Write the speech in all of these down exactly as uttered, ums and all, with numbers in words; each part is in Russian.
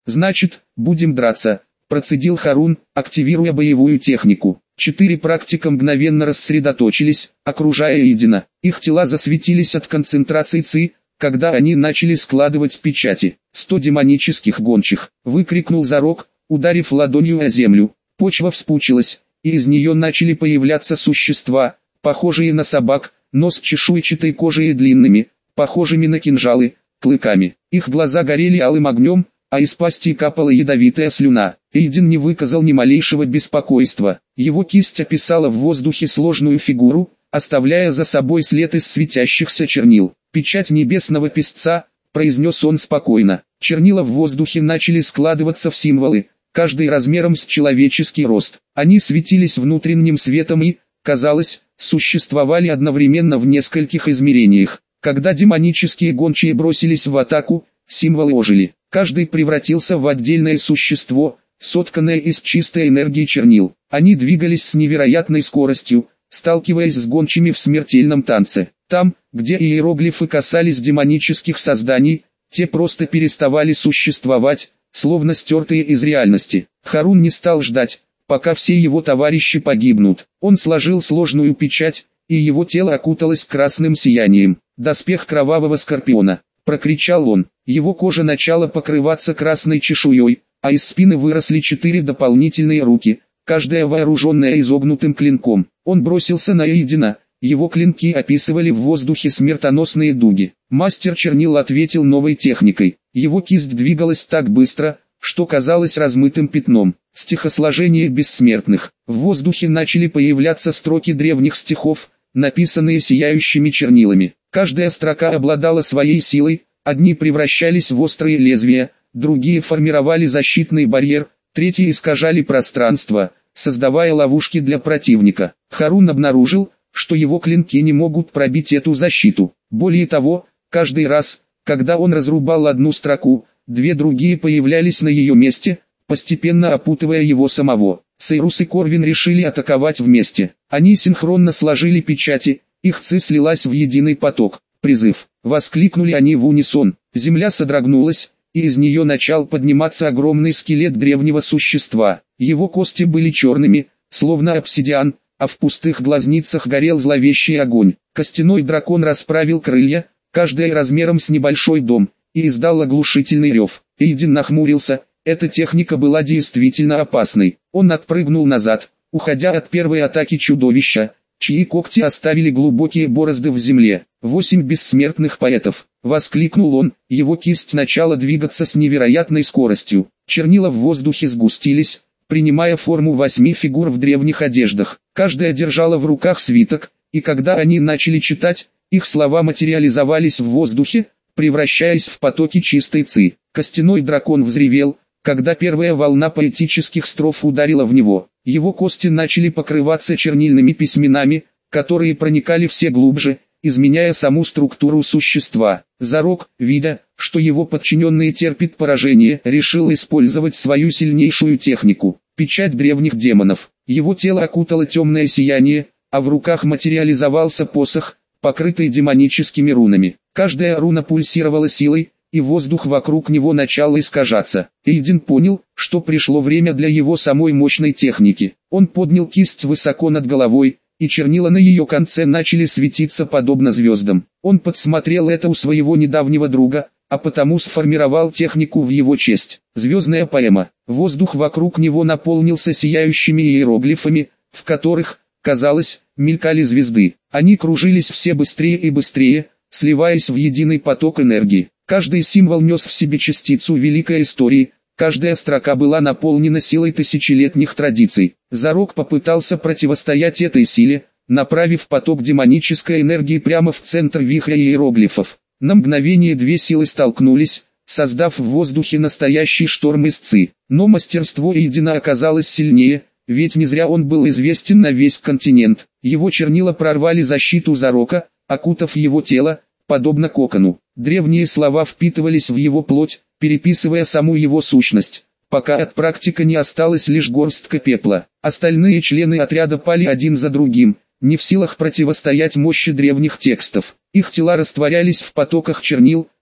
«Значит, будем драться», – процедил Харун, активируя боевую технику. Четыре практика мгновенно рассредоточились, окружая Эйдена. Их тела засветились от концентрации ци, когда они начали складывать печати. «Сто демонических гончих!» – выкрикнул Зарок, ударив ладонью о землю. Почва вспучилась, и из нее начали появляться существа, похожие на собак, но с чешуйчатой кожей и длинными, похожими на кинжалы, клыками. Их глаза горели алым огнем, а из пасти капала ядовитая слюна. Эйден не выказал ни малейшего беспокойства. Его кисть описала в воздухе сложную фигуру, оставляя за собой след из светящихся чернил. «Печать небесного песца», — произнес он спокойно. Чернила в воздухе начали складываться в символы, каждый размером с человеческий рост. Они светились внутренним светом и, казалось, существовали одновременно в нескольких измерениях. Когда демонические гончие бросились в атаку, символы ожили. Каждый превратился в отдельное существо, сотканное из чистой энергии чернил. Они двигались с невероятной скоростью, сталкиваясь с гончими в смертельном танце. Там, где иероглифы касались демонических созданий, те просто переставали существовать, словно стертые из реальности. Харун не стал ждать, пока все его товарищи погибнут. Он сложил сложную печать, и его тело окуталось красным сиянием. «Доспех кровавого скорпиона!» — прокричал он. Его кожа начала покрываться красной чешуей, а из спины выросли четыре дополнительные руки, каждая вооруженная изогнутым клинком. Он бросился на Эйдена. Его клинки описывали в воздухе смертоносные дуги. Мастер чернил ответил новой техникой. Его кисть двигалась так быстро, что казалось размытым пятном. Стихосложение бессмертных. В воздухе начали появляться строки древних стихов, написанные сияющими чернилами. Каждая строка обладала своей силой, одни превращались в острые лезвия, другие формировали защитный барьер, третьи искажали пространство, создавая ловушки для противника. Харун обнаружил, что его клинки не могут пробить эту защиту. Более того, каждый раз, когда он разрубал одну строку, две другие появлялись на ее месте, постепенно опутывая его самого. Сейрус и Корвин решили атаковать вместе. Они синхронно сложили печати, их ци слилась в единый поток. «Призыв!» — воскликнули они в унисон. Земля содрогнулась, и из нее начал подниматься огромный скелет древнего существа. Его кости были черными, словно обсидиан, а в пустых глазницах горел зловещий огонь. Костяной дракон расправил крылья, каждая размером с небольшой дом, и издал оглушительный рев. Эйден нахмурился, эта техника была действительно опасной. Он отпрыгнул назад, уходя от первой атаки чудовища, чьи когти оставили глубокие борозды в земле. «Восемь бессмертных поэтов!» — воскликнул он, его кисть начала двигаться с невероятной скоростью. Чернила в воздухе сгустились, принимая форму восьми фигур в древних одеждах. Каждая держала в руках свиток, и когда они начали читать, их слова материализовались в воздухе, превращаясь в потоки чистой ци. Костяной дракон взревел, когда первая волна поэтических строф ударила в него. Его кости начали покрываться чернильными письменами, которые проникали все глубже, изменяя саму структуру существа. Зарок, видя, что его подчиненные терпят поражение, решил использовать свою сильнейшую технику – печать древних демонов. Его тело окутало темное сияние, а в руках материализовался посох, покрытый демоническими рунами. Каждая руна пульсировала силой, и воздух вокруг него начал искажаться. Эйден понял, что пришло время для его самой мощной техники. Он поднял кисть высоко над головой, и чернила на ее конце начали светиться подобно звездам. Он подсмотрел это у своего недавнего друга, а потому сформировал технику в его честь. Звездная поэма. Воздух вокруг него наполнился сияющими иероглифами, в которых, казалось, мелькали звезды. Они кружились все быстрее и быстрее, сливаясь в единый поток энергии. Каждый символ нес в себе частицу великой истории, каждая строка была наполнена силой тысячелетних традиций. Зарок попытался противостоять этой силе, направив поток демонической энергии прямо в центр вихря иероглифов. На мгновение две силы столкнулись, создав в воздухе настоящий шторм из ци. Но мастерство Эйдена оказалось сильнее, ведь не зря он был известен на весь континент. Его чернила прорвали защиту Зарока, окутав его тело, подобно кокону. Древние слова впитывались в его плоть, переписывая саму его сущность, пока от практика не осталась лишь горстка пепла. Остальные члены отряда пали один за другим, не в силах противостоять мощи древних текстов. Их тела растворялись в потоках чернил,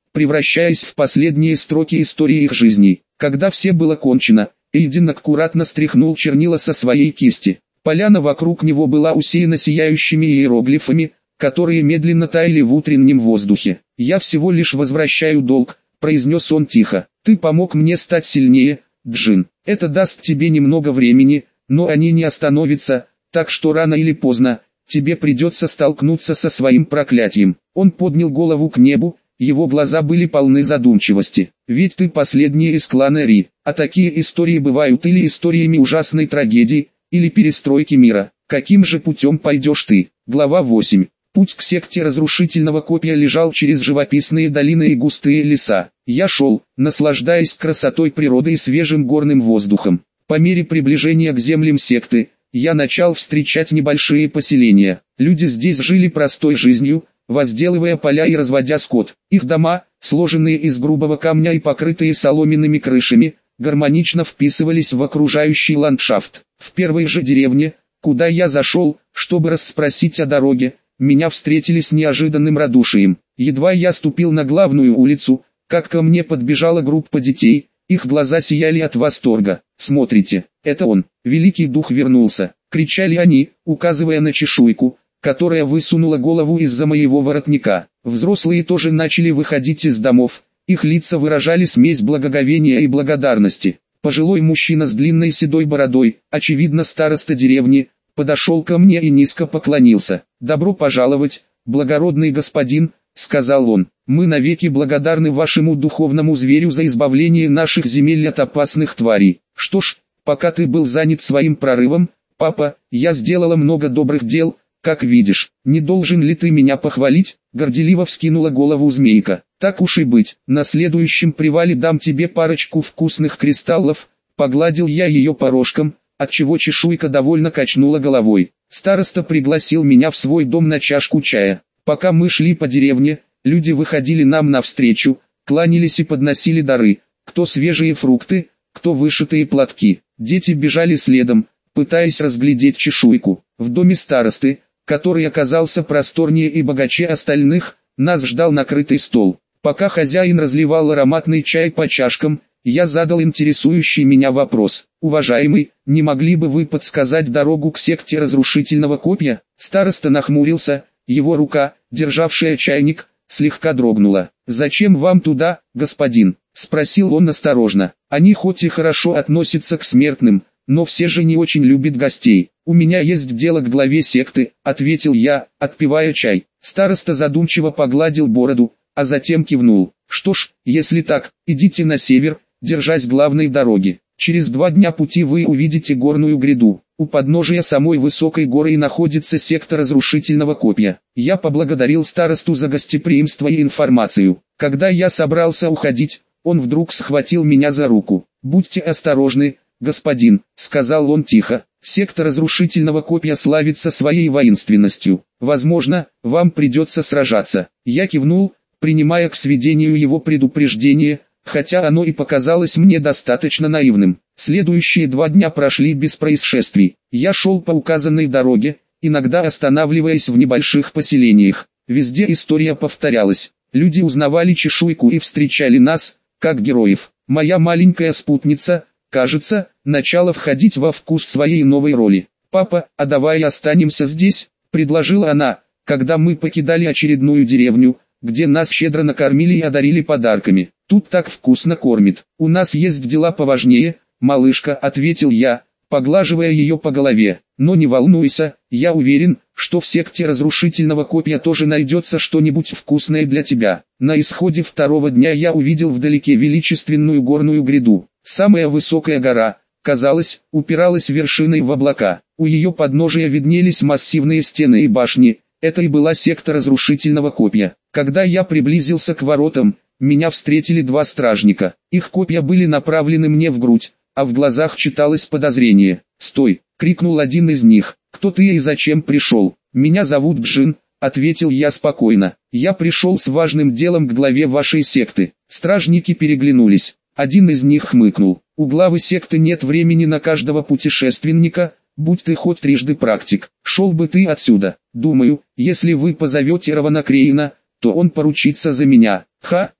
превращаясь в последние строки истории их жизней. Когда все было кончено, Эйден аккуратно стряхнул чернила со своей кисти. Поляна вокруг него была усеяна сияющими иероглифами, которые медленно таяли в утреннем воздухе. «Я всего лишь возвращаю долг», — произнес он тихо. «Ты помог мне стать сильнее, Джин. Это даст тебе немного времени, но они не остановятся, так что рано или поздно тебе придется столкнуться со своим проклятием». Он поднял голову к небу, его глаза были полны задумчивости. «Ведь ты последний из клана Ри, а такие истории бывают или историями ужасной трагедии, или перестройки мира. Каким же путем пойдешь ты?» Глава восемь. Путь к секте разрушительного копья лежал через живописные долины и густые леса. Я шел, наслаждаясь красотой природы и свежим горным воздухом. По мере приближения к землям секты, я начал встречать небольшие поселения. Люди здесь жили простой жизнью, возделывая поля и разводя скот. Их дома, сложенные из грубого камня и покрытые соломенными крышами, гармонично вписывались в окружающий ландшафт. В первой же деревне, куда я зашел, чтобы расспросить о дороге, меня встретили с неожиданным радушием. Едва я ступил на главную улицу, как ко мне подбежала группа детей, их глаза сияли от восторга. «Смотрите, это он, великий дух вернулся!» — кричали они, указывая на чешуйку, которая высунула голову из-за моего воротника. Взрослые тоже начали выходить из домов, их лица выражали смесь благоговения и благодарности. Пожилой мужчина с длинной седой бородой, очевидно староста деревни, подошел ко мне и низко поклонился. «Добро пожаловать, благородный господин», — сказал он. «Мы навеки благодарны вашему духовному зверю за избавление наших земель от опасных тварей. Что ж, пока ты был занят своим прорывом, папа, я сделала много добрых дел, как видишь. Не должен ли ты меня похвалить?» Горделиво вскинула голову змейка. «Так уж и быть, на следующем привале дам тебе парочку вкусных кристаллов», — погладил я ее по рожкам, отчего чешуйка довольно качнула головой. Староста пригласил меня в свой дом на чашку чая. Пока мы шли по деревне, люди выходили нам навстречу, кланялись и подносили дары, кто свежие фрукты, кто вышитые платки. Дети бежали следом, пытаясь разглядеть чешуйку. В доме старосты, который оказался просторнее и богаче остальных, нас ждал накрытый стол. Пока хозяин разливал ароматный чай по чашкам, я задал интересующий меня вопрос. «Уважаемый, не могли бы вы подсказать дорогу к секте разрушительного копья?» Староста нахмурился, его рука, державшая чайник, слегка дрогнула. «Зачем вам туда, господин?» — спросил он осторожно. «Они хоть и хорошо относятся к смертным, но все же не очень любят гостей. У меня есть дело к главе секты», — ответил я, отпивая чай. Староста задумчиво погладил бороду, а затем кивнул. «Что ж, если так, идите на север, держась главной дороги. Через два дня пути вы увидите горную гряду. У подножия самой высокой горы и находится секта разрушительного копья». Я поблагодарил старосту за гостеприимство и информацию. Когда я собрался уходить, он вдруг схватил меня за руку. «Будьте осторожны, господин», — сказал он тихо. «Секта разрушительного копья славится своей воинственностью. Возможно, вам придется сражаться». Я кивнул, принимая к сведению его предупреждение, хотя оно и показалось мне достаточно наивным. Следующие два дня прошли без происшествий. Я шел по указанной дороге, иногда останавливаясь в небольших поселениях. Везде история повторялась. Люди узнавали чешуйку и встречали нас, как героев. Моя маленькая спутница, кажется, начала входить во вкус своей новой роли. «Папа, а давай останемся здесь», — предложила она, когда мы покидали очередную деревню, где нас щедро накормили и одарили подарками. «Тут так вкусно кормит. У нас есть дела поважнее, малышка», — ответил я, поглаживая ее по голове. «Но не волнуйся, я уверен, что в секте разрушительного копья тоже найдется что-нибудь вкусное для тебя». На исходе второго дня я увидел вдалеке величественную горную гряду. Самая высокая гора, казалось, упиралась вершиной в облака. У ее подножия виднелись массивные стены и башни. Это и была секта разрушительного копья. Когда я приблизился к воротам, меня встретили два стражника. Их копья были направлены мне в грудь, а в глазах читалось подозрение. «Стой!» — крикнул один из них. «Кто ты и зачем пришел?» «Меня зовут Джин», — ответил я спокойно. «Я пришел с важным делом к главе вашей секты». Стражники переглянулись. Один из них хмыкнул. «У главы секты нет времени на каждого путешественника, будь ты хоть трижды практик. Шел бы ты отсюда. Думаю, если вы позовете Равана Крейна, то он поручится за меня». «Ха!»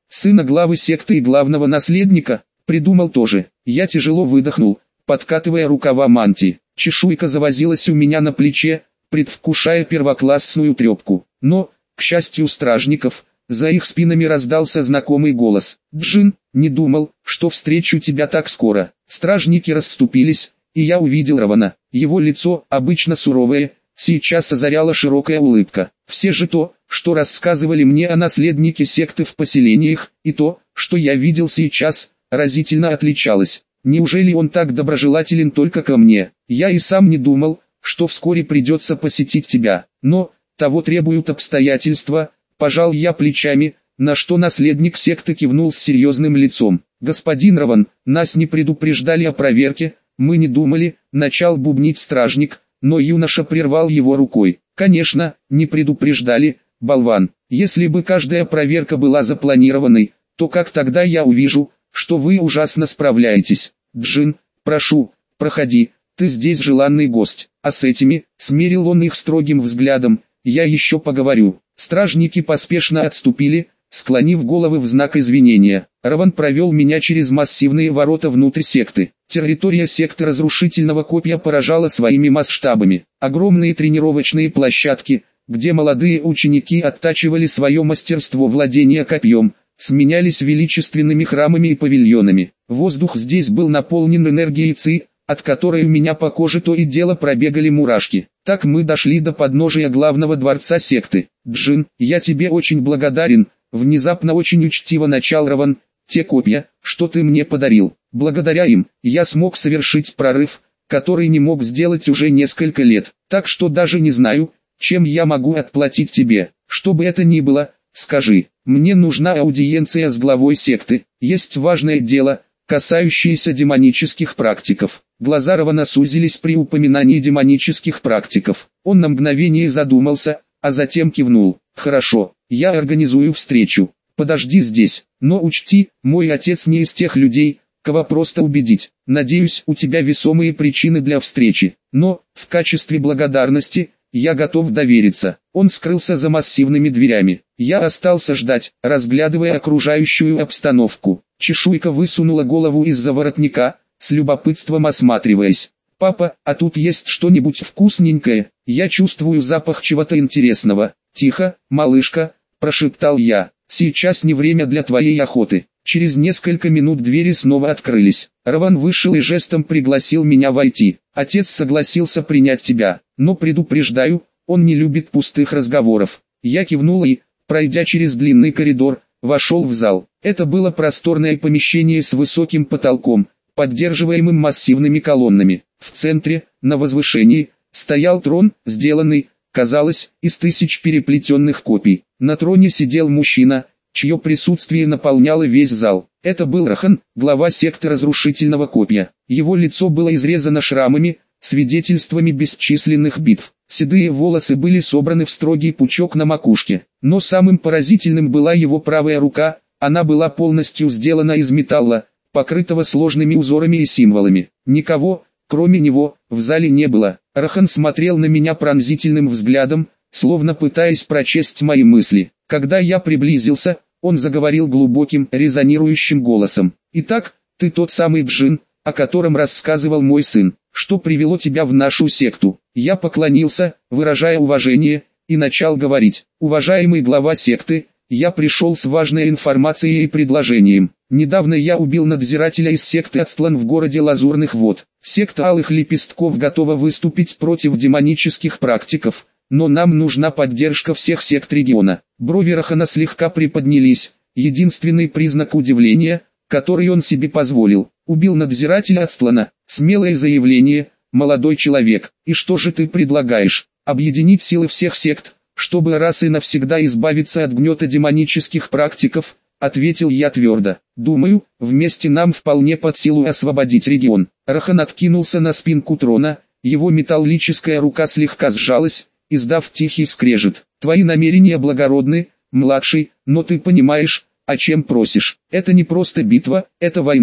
Сына главы секты и главного наследника, придумал тоже. Я тяжело выдохнул, подкатывая рукава мантии. Чешуйка завозилась у меня на плече, предвкушая первоклассную трепку. Но, к счастью стражников, за их спинами раздался знакомый голос. «Джин, не думал, что встречу тебя так скоро». Стражники расступились, и я увидел Равана. Его лицо, обычно суровое, сейчас озаряла широкая улыбка. Все же то, что рассказывали мне о наследнике секты в поселениях, и то, что я видел сейчас, разительно отличалось. Неужели он так доброжелателен только ко мне? Я и сам не думал, что вскоре придется посетить тебя. Но, того требуют обстоятельства, пожал я плечами, на что наследник секты кивнул с серьезным лицом. Господин Раван, нас не предупреждали о проверке, мы не думали, начал бубнить стражник, но юноша прервал его рукой. Конечно, не предупреждали, болван. Если бы каждая проверка была запланированной, то как тогда я увижу, что вы ужасно справляетесь? Джин, прошу, проходи, ты здесь желанный гость. А с этими, смерил он их строгим взглядом, я еще поговорю. Стражники поспешно отступили, склонив головы в знак извинения. Раван провел меня через массивные ворота внутрь секты. Территория секты разрушительного копья поражала своими масштабами. Огромные тренировочные площадки, где молодые ученики оттачивали свое мастерство владения копьем, сменялись величественными храмами и павильонами. Воздух здесь был наполнен энергией ци, от которой у меня по коже то и дело пробегали мурашки. Так мы дошли до подножия главного дворца секты. Джин, я тебе очень благодарен, внезапно очень учтиво начал Раван. Те копья, что ты мне подарил, благодаря им, я смог совершить прорыв, который не мог сделать уже несколько лет. Так что даже не знаю, чем я могу отплатить тебе. Что бы это ни было, скажи, мне нужна аудиенция с главой секты. Есть важное дело, касающееся демонических практиков. Глаза Равана сузились при упоминании демонических практиков. Он на мгновение задумался, а затем кивнул. Хорошо, я организую встречу. Подожди здесь, но учти, мой отец не из тех людей, кого просто убедить. Надеюсь, у тебя весомые причины для встречи, но, в качестве благодарности, я готов довериться. Он скрылся за массивными дверями. Я остался ждать, разглядывая окружающую обстановку. Чешуйка высунула голову из-за воротника, с любопытством осматриваясь. «Папа, а тут есть что-нибудь вкусненькое? Я чувствую запах чего-то интересного». «Тихо, малышка», – прошептал я. «Сейчас не время для твоей охоты». Через несколько минут двери снова открылись. Раван вышел и жестом пригласил меня войти. «Отец согласился принять тебя, но предупреждаю, он не любит пустых разговоров». Я кивнул и, пройдя через длинный коридор, вошел в зал. Это было просторное помещение с высоким потолком, поддерживаемым массивными колоннами. В центре, на возвышении, стоял трон, сделанный, казалось, из тысяч переплетенных копий. На троне сидел мужчина, чье присутствие наполняло весь зал. Это был Рахан, глава секты разрушительного копья. Его лицо было изрезано шрамами, свидетельствами бесчисленных битв. Седые волосы были собраны в строгий пучок на макушке. Но самым поразительным была его правая рука, она была полностью сделана из металла, покрытого сложными узорами и символами. Никого, кроме него, в зале не было. Рахан смотрел на меня пронзительным взглядом, словно пытаясь прочесть мои мысли. Когда я приблизился, он заговорил глубоким, резонирующим голосом. «Итак, ты тот самый Джин, о котором рассказывал мой сын. Что привело тебя в нашу секту?» Я поклонился, выражая уважение, и начал говорить. «Уважаемый глава секты, я пришел с важной информацией и предложением. Недавно я убил надзирателя из секты Ацтлан в городе Лазурных Вод. Секта Алых Лепестков готова выступить против демонических практиков, но нам нужна поддержка всех сект региона». Брови Рахана слегка приподнялись, единственный признак удивления, который он себе позволил. «Убил надзирателя Ацтлана». Смелое заявление, молодой человек. «И что же ты предлагаешь? Объединить силы всех сект, чтобы раз и навсегда избавиться от гнета демонических практиков?» Ответил я твердо. «Думаю, вместе нам вполне под силу освободить регион». Рахан откинулся на спинку трона, его металлическая рука слегка сжалась, издав тихий скрежет. «Твои намерения благородны, младший, но ты понимаешь, о чем просишь. Это не просто битва, это война,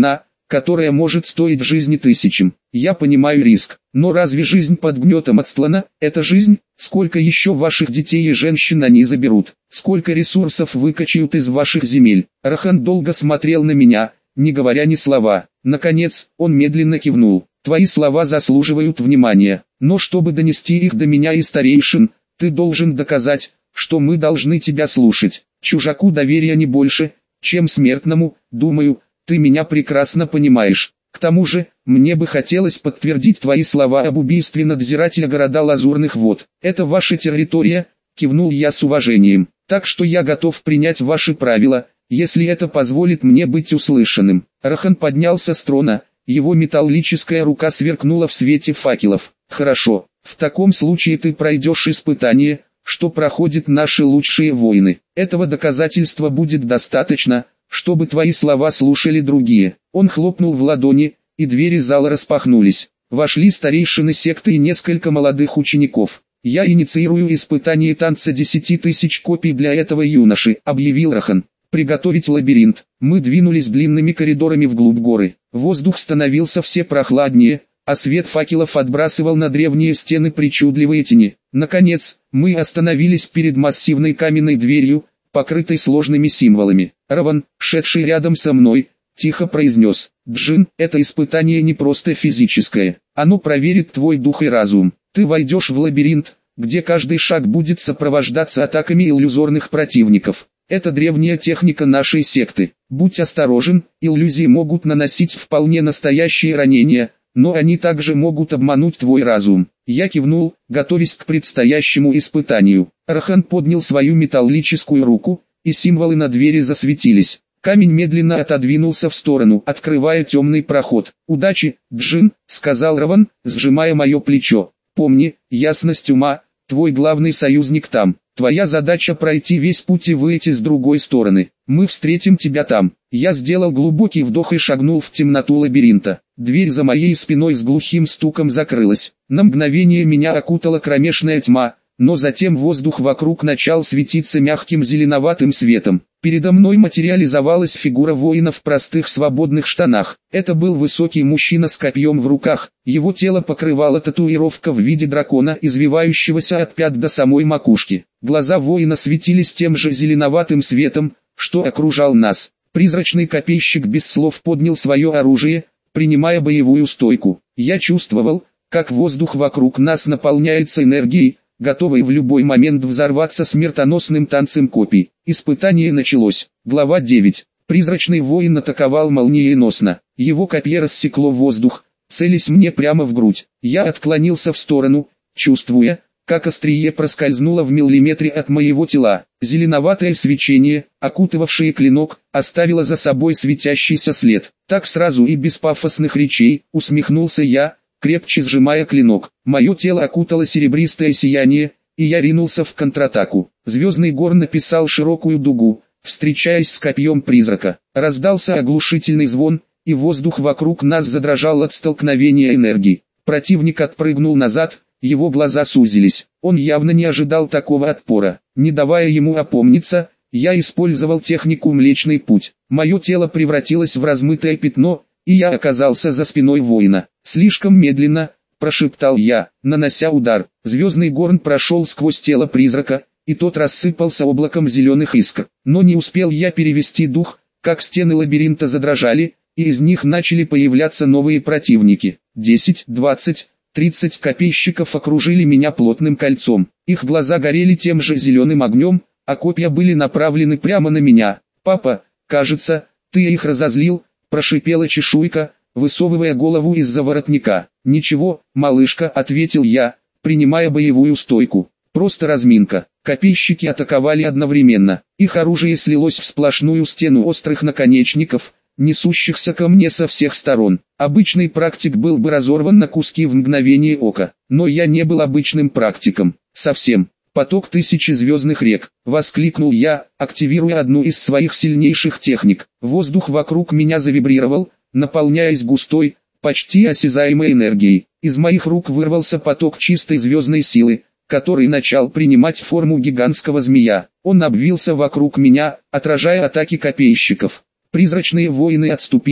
которая может стоить жизни тысячам. Я понимаю риск, но разве жизнь под гнетом отстлана? Это жизнь? Сколько еще ваших детей и женщин они заберут? Сколько ресурсов выкачают из ваших земель? Рахан долго смотрел на меня, не говоря ни слова. Наконец, он медленно кивнул. Твои слова заслуживают внимания, но чтобы донести их до меня и старейшин, ты должен доказать, что мы должны тебя слушать. Чужаку доверия не больше, чем смертному, думаю, ты меня прекрасно понимаешь. К тому же, мне бы хотелось подтвердить твои слова об убийстве надзирателя города Лазурных вод. Это ваша территория, кивнул я с уважением. Так что я готов принять ваши правила, если это позволит мне быть услышанным. Рахан поднялся с трона, его металлическая рука сверкнула в свете факелов. Хорошо, в таком случае ты пройдешь испытание, что проходят наши лучшие воины. Этого доказательства будет достаточно, чтобы твои слова слушали другие. Он хлопнул в ладони, и двери зала распахнулись. Вошли старейшины секты и несколько молодых учеников. «Я инициирую испытание танца десяти тысяч копий для этого юноши», — объявил Рахан. «Приготовить лабиринт». Мы двинулись длинными коридорами вглубь горы. Воздух становился все прохладнее, а свет факелов отбрасывал на древние стены причудливые тени. Наконец, мы остановились перед массивной каменной дверью, покрытой сложными символами. Раван, шедший рядом со мной, тихо произнес: «Джин, это испытание не просто физическое, оно проверит твой дух и разум. Ты войдешь в лабиринт, где каждый шаг будет сопровождаться атаками иллюзорных противников. Это древняя техника нашей секты. Будь осторожен, иллюзии могут наносить вполне настоящие ранения, но они также могут обмануть твой разум». Я кивнул, готовясь к предстоящему испытанию. Рахан поднял свою металлическую руку, и символы на двери засветились. Камень медленно отодвинулся в сторону, открывая темный проход. «Удачи, Джин», — сказал Раван, сжимая мое плечо. «Помни, ясность ума, твой главный союзник там. Твоя задача пройти весь путь и выйти с другой стороны. Мы встретим тебя там». Я сделал глубокий вдох и шагнул в темноту лабиринта. Дверь за моей спиной с глухим стуком закрылась. На мгновение меня окутала кромешная тьма, но затем воздух вокруг начал светиться мягким зеленоватым светом. Передо мной материализовалась фигура воина в простых свободных штанах. Это был высокий мужчина с копьем в руках, его тело покрывала татуировка в виде дракона, извивающегося от пят до самой макушки. Глаза воина светились тем же зеленоватым светом, что окружал нас. Призрачный копейщик без слов поднял свое оружие, принимая боевую стойку. Я чувствовал, как воздух вокруг нас наполняется энергией, готовый в любой момент взорваться смертоносным танцем копий. Испытание началось. Глава девять. Призрачный воин атаковал молниеносно. Его копье рассекло воздух, целясь мне прямо в грудь. Я отклонился в сторону, чувствуя, как острие проскользнуло в миллиметре от моего тела. Зеленоватое свечение, окутывавшее клинок, оставило за собой светящийся след. Так сразу и без пафосных речей, усмехнулся я, крепче сжимая клинок. Мое тело окутало серебристое сияние, и я ринулся в контратаку. Звездный горн написал широкую дугу, встречаясь с копьем призрака. Раздался оглушительный звон, и воздух вокруг нас задрожал от столкновения энергии. Противник отпрыгнул назад, его глаза сузились. Он явно не ожидал такого отпора. Не давая ему опомниться, я использовал технику Млечный Путь. Мое тело превратилось в размытое пятно, и я оказался за спиной воина. «Слишком медленно», — прошептал я, нанося удар. Звездный горн прошел сквозь тело призрака, и тот рассыпался облаком зеленых искр. Но не успел я перевести дух, как стены лабиринта задрожали, и из них начали появляться новые противники. Десять, двадцать, тридцать копейщиков окружили меня плотным кольцом. Их глаза горели тем же зеленым огнем, а копья были направлены прямо на меня. «Папа, кажется, ты их разозлил», — прошипела чешуйка, высовывая голову из-за воротника. «Ничего, малышка», — ответил я, принимая боевую стойку. «Просто разминка». Копейщики атаковали одновременно. Их оружие слилось в сплошную стену острых наконечников, несущихся ко мне со всех сторон. Обычный практик был бы разорван на куски в мгновение ока, но я не был обычным практиком. Совсем. «Поток тысячи звездных рек», — воскликнул я, активируя одну из своих сильнейших техник. Воздух вокруг меня завибрировал, наполняясь густой, почти осязаемой энергией. Из моих рук вырвался поток чистой звездной силы, который начал принимать форму гигантского змея. Он обвился вокруг меня, отражая атаки копейщиков. Призрачные воины отступили,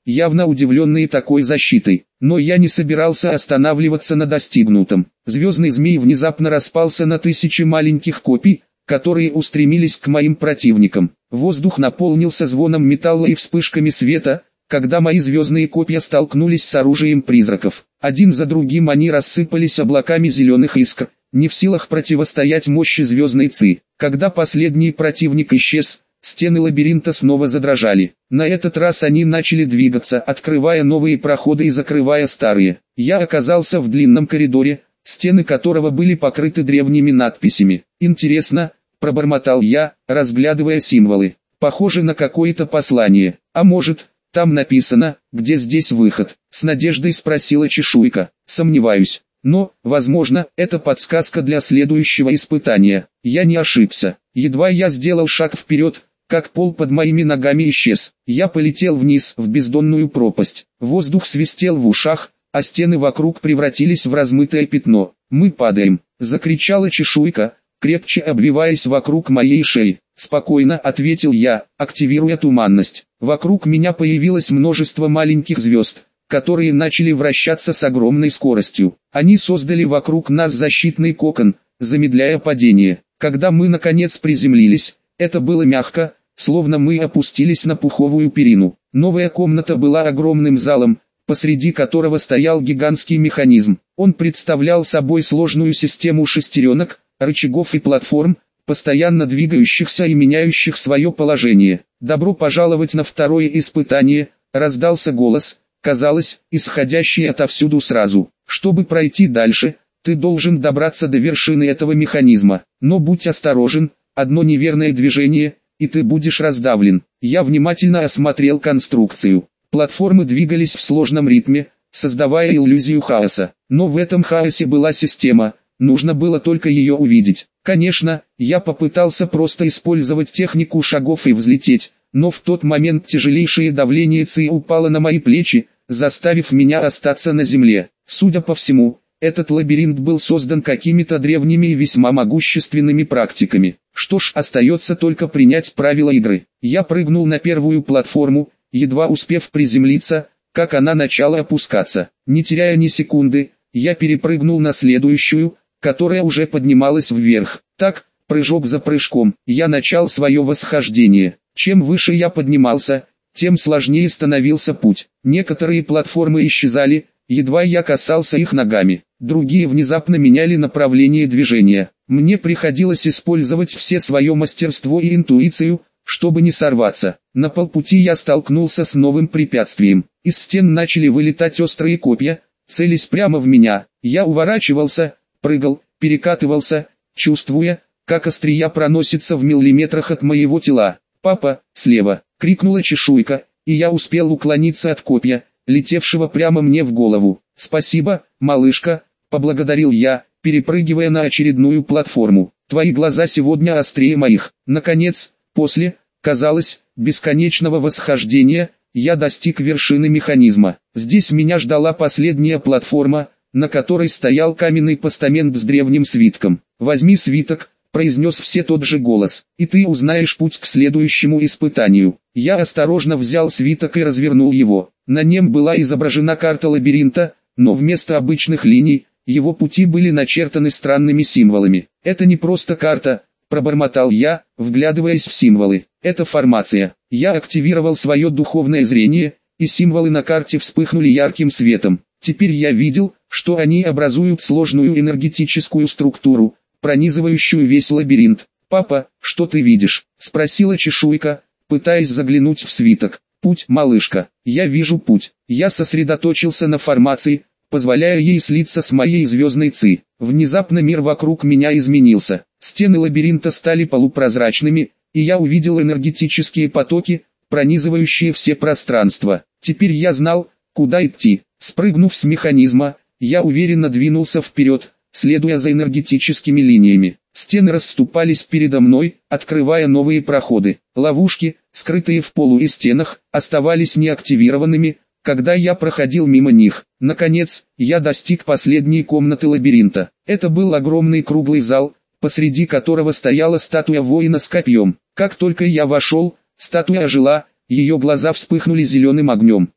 явно удивленные такой защитой. Но я не собирался останавливаться на достигнутом. Звездный змей внезапно распался на тысячи маленьких копий, которые устремились к моим противникам. Воздух наполнился звоном металла и вспышками света, когда мои звездные копья столкнулись с оружием призраков. Один за другим они рассыпались облаками зеленых искр, не в силах противостоять мощи звездной ци. Когда последний противник исчез, стены лабиринта снова задрожали. На этот раз они начали двигаться, открывая новые проходы и закрывая старые. Я оказался в длинном коридоре, стены которого были покрыты древними надписями. «Интересно», — пробормотал я, разглядывая символы. «Похоже на какое-то послание. А может, там написано, где здесь выход?» — с надеждой спросила чешуйка. «Сомневаюсь. Но, возможно, это подсказка для следующего испытания». Я не ошибся. Едва я сделал шаг вперед, как пол под моими ногами исчез. Я полетел вниз, в бездонную пропасть. Воздух свистел в ушах, а стены вокруг превратились в размытое пятно. «Мы падаем!» — закричала чешуйка, крепче обвиваясь вокруг моей шеи. «Спокойно», — ответил я, активируя туманность. Вокруг меня появилось множество маленьких звезд, которые начали вращаться с огромной скоростью. Они создали вокруг нас защитный кокон, замедляя падение. Когда мы наконец приземлились, это было мягко, словно мы опустились на пуховую перину. Новая комната была огромным залом, посреди которого стоял гигантский механизм. Он представлял собой сложную систему шестеренок, рычагов и платформ, постоянно двигающихся и меняющих свое положение. «Добро пожаловать на второе испытание», — раздался голос, казалось, исходящий отовсюду сразу. «Чтобы пройти дальше, ты должен добраться до вершины этого механизма. Но будь осторожен, одно неверное движение, и ты будешь раздавлен». Я внимательно осмотрел конструкцию. Платформы двигались в сложном ритме, создавая иллюзию хаоса. Но в этом хаосе была система, нужно было только ее увидеть. Конечно, я попытался просто использовать технику шагов и взлететь, но в тот момент тяжелейшее давление ци упало на мои плечи, заставив меня остаться на земле. Судя по всему, этот лабиринт был создан какими-то древними и весьма могущественными практиками. Что ж, остается только принять правила игры. Я прыгнул на первую платформу, едва успев приземлиться, как она начала опускаться. Не теряя ни секунды, я перепрыгнул на следующую, которая уже поднималась вверх. Так, прыжок за прыжком, я начал свое восхождение. Чем выше я поднимался, тем сложнее становился путь. Некоторые платформы исчезали, едва я касался их ногами. Другие внезапно меняли направление движения. Мне приходилось использовать все свое мастерство и интуицию, чтобы не сорваться. На полпути я столкнулся с новым препятствием. Из стен начали вылетать острые копья, целясь прямо в меня. Я уворачивался, прыгал, перекатывался, чувствуя, как острия проносится в миллиметрах от моего тела. «Папа, слева!» — крикнула чешуйка, и я успел уклониться от копья, летевшего прямо мне в голову. «Спасибо, малышка», — поблагодарил я, перепрыгивая на очередную платформу. «Твои глаза сегодня острее моих». Наконец, после, казалось, бесконечного восхождения, я достиг вершины механизма. Здесь меня ждала последняя платформа, на которой стоял каменный постамент с древним свитком. «Возьми свиток», — произнес все тот же голос, — «и ты узнаешь путь к следующему испытанию». Я осторожно взял свиток и развернул его. На нем была изображена карта лабиринта, но вместо обычных линий, его пути были начертаны странными символами. «Это не просто карта», — пробормотал я, вглядываясь в символы. «Это формация». Я активировал свое духовное зрение, и символы на карте вспыхнули ярким светом. Теперь я видел, что они образуют сложную энергетическую структуру, пронизывающую весь лабиринт. «Папа, что ты видишь?» — спросила чешуйка, пытаясь заглянуть в свиток. «Путь, малышка. Я вижу путь». Я сосредоточился на формации, позволяя ей слиться с моей звездной ци. Внезапно мир вокруг меня изменился. Стены лабиринта стали полупрозрачными, и я увидел энергетические потоки, пронизывающие все пространства. Теперь я знал, куда идти. Спрыгнув с механизма, я уверенно двинулся вперед, следуя за энергетическими линиями. Стены расступались передо мной, открывая новые проходы. Ловушки, скрытые в полу и стенах, оставались неактивированными, когда я проходил мимо них. Наконец, я достиг последней комнаты лабиринта. Это был огромный круглый зал, посреди которого стояла статуя воина с копьем. Как только я вошел, статуя ожила, ее глаза вспыхнули зеленым огнем.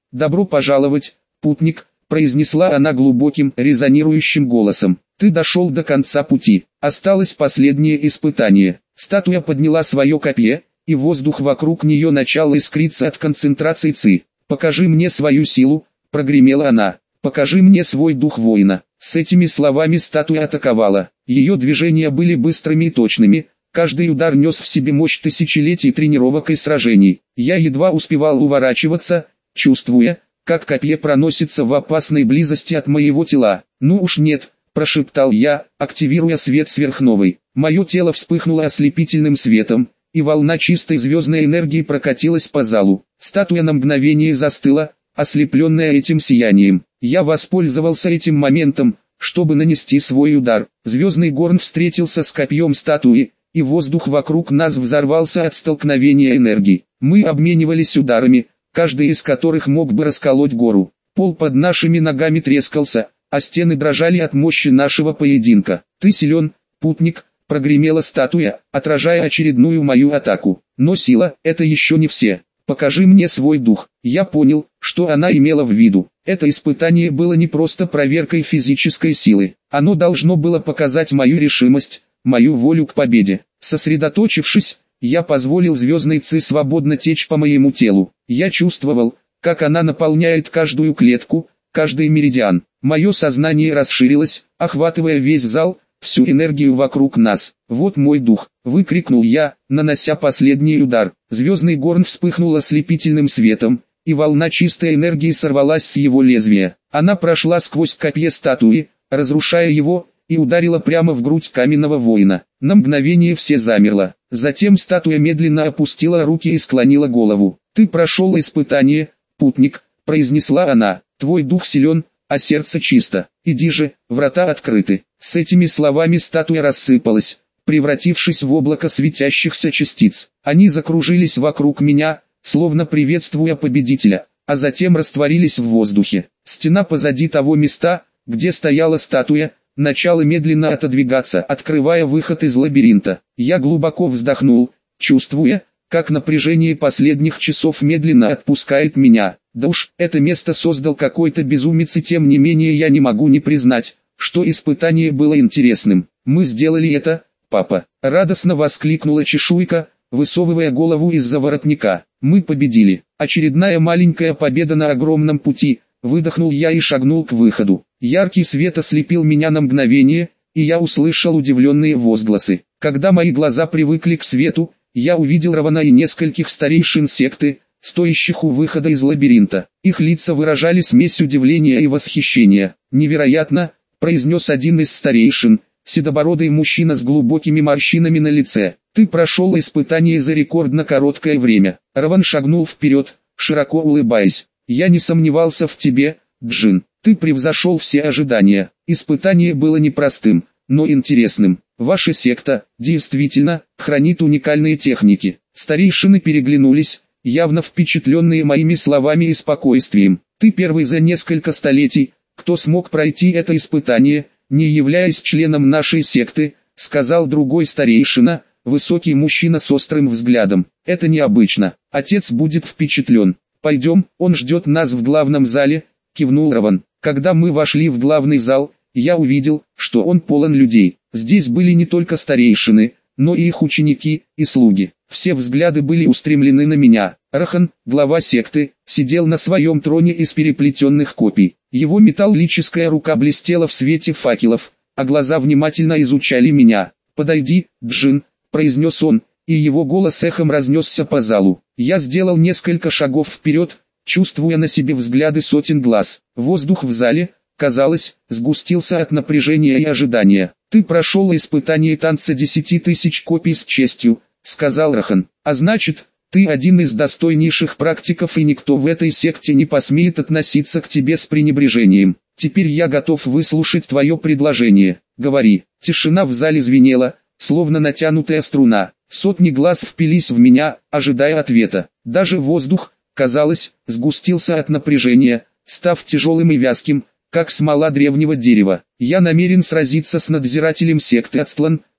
«Добро пожаловать, путник», — произнесла она глубоким, резонирующим голосом. «Ты дошел до конца пути, осталось последнее испытание». Статуя подняла свое копье, и воздух вокруг нее начал искриться от концентрации ци. «Покажи мне свою силу», — прогремела она. «Покажи мне свой дух воина». С этими словами статуя атаковала. Ее движения были быстрыми и точными, каждый удар нес в себе мощь тысячелетий тренировок и сражений. Я едва успевал уворачиваться, чувствуя, как копье проносится в опасной близости от моего тела. «Ну уж нет», — прошептал я, активируя свет сверхновой. Мое тело вспыхнуло ослепительным светом, и волна чистой звездной энергии прокатилась по залу. Статуя на мгновение застыла, ослепленная этим сиянием. Я воспользовался этим моментом, чтобы нанести свой удар. Звездный горн встретился с копьем статуи, и воздух вокруг нас взорвался от столкновения энергий. Мы обменивались ударами, каждый из которых мог бы расколоть гору. Пол под нашими ногами трескался, а стены дрожали от мощи нашего поединка. «Ты силен, путник», — прогремела статуя, отражая очередную мою атаку. «Но сила — это еще не все. Покажи мне свой дух». Я понял, что она имела в виду. Это испытание было не просто проверкой физической силы. Оно должно было показать мою решимость, мою волю к победе. Сосредоточившись, я позволил звездной ци свободно течь по моему телу. Я чувствовал, как она наполняет каждую клетку, каждый меридиан. Мое сознание расширилось, охватывая весь зал, всю энергию вокруг нас. «Вот мой дух», — выкрикнул я, нанося последний удар. Звездный горн вспыхнул ослепительным светом, и волна чистой энергии сорвалась с его лезвия. Она прошла сквозь копье статуи, разрушая его, и ударила прямо в грудь каменного воина. На мгновение все замерло. Затем статуя медленно опустила руки и склонила голову. «Ты прошел испытание, путник», — произнесла она. «Твой дух силен, а сердце чисто. Иди же, врата открыты». С этими словами статуя рассыпалась, превратившись в облако светящихся частиц. Они закружились вокруг меня, словно приветствуя победителя, а затем растворились в воздухе. Стена позади того места, где стояла статуя, начала медленно отодвигаться, открывая выход из лабиринта. Я глубоко вздохнул, чувствуя, как напряжение последних часов медленно отпускает меня. Да уж, это место создал какой-то безумец, и тем не менее я не могу не признать, что испытание было интересным. «Мы сделали это, папа!» — радостно воскликнула чешуйка, высовывая голову из-за воротника. «Мы победили! Очередная маленькая победа на огромном пути!» — выдохнул я и шагнул к выходу. Яркий свет ослепил меня на мгновение, и я услышал удивленные возгласы. Когда мои глаза привыкли к свету, я увидел Равана и нескольких старейшин секты, стоящих у выхода из лабиринта. Их лица выражали смесь удивления и восхищения. «Невероятно!» — произнес один из старейшин, седобородый мужчина с глубокими морщинами на лице. «Ты прошел испытание за рекордно короткое время». Раван шагнул вперед, широко улыбаясь. «Я не сомневался в тебе, Джин. Ты превзошел все ожидания. Испытание было непростым, но интересным. Ваша секта, действительно, хранит уникальные техники». Старейшины переглянулись, явно впечатленные моими словами и спокойствием. «Ты первый за несколько столетий, кто смог пройти это испытание, не являясь членом нашей секты», — сказал другой старейшина, высокий мужчина с острым взглядом. «Это необычно. Отец будет впечатлен. Пойдем, он ждет нас в главном зале», — кивнул Раван. Когда мы вошли в главный зал, я увидел, что он полон людей. Здесь были не только старейшины, но и их ученики и слуги. Все взгляды были устремлены на меня. Рахан, глава секты, сидел на своем троне из переплетенных копий. Его металлическая рука блестела в свете факелов, а глаза внимательно изучали меня. «Подойди, Джин», — произнес он, и его голос эхом разнесся по залу. Я сделал несколько шагов вперед, чувствуя на себе взгляды сотен глаз. Воздух в зале, казалось, сгустился от напряжения и ожидания. «Ты прошел испытание танца десяти тысяч копий с честью», — сказал Рахан. «А значит, ты один из достойнейших практиков, и никто в этой секте не посмеет относиться к тебе с пренебрежением. Теперь я готов выслушать твое предложение. Говори». Тишина в зале звенела, словно натянутая струна. Сотни глаз впились в меня, ожидая ответа. Даже воздух, казалось, сгустился от напряжения, став тяжелым и вязким, как смола древнего дерева. «Я намерен сразиться с надзирателем секты Ацтлан»,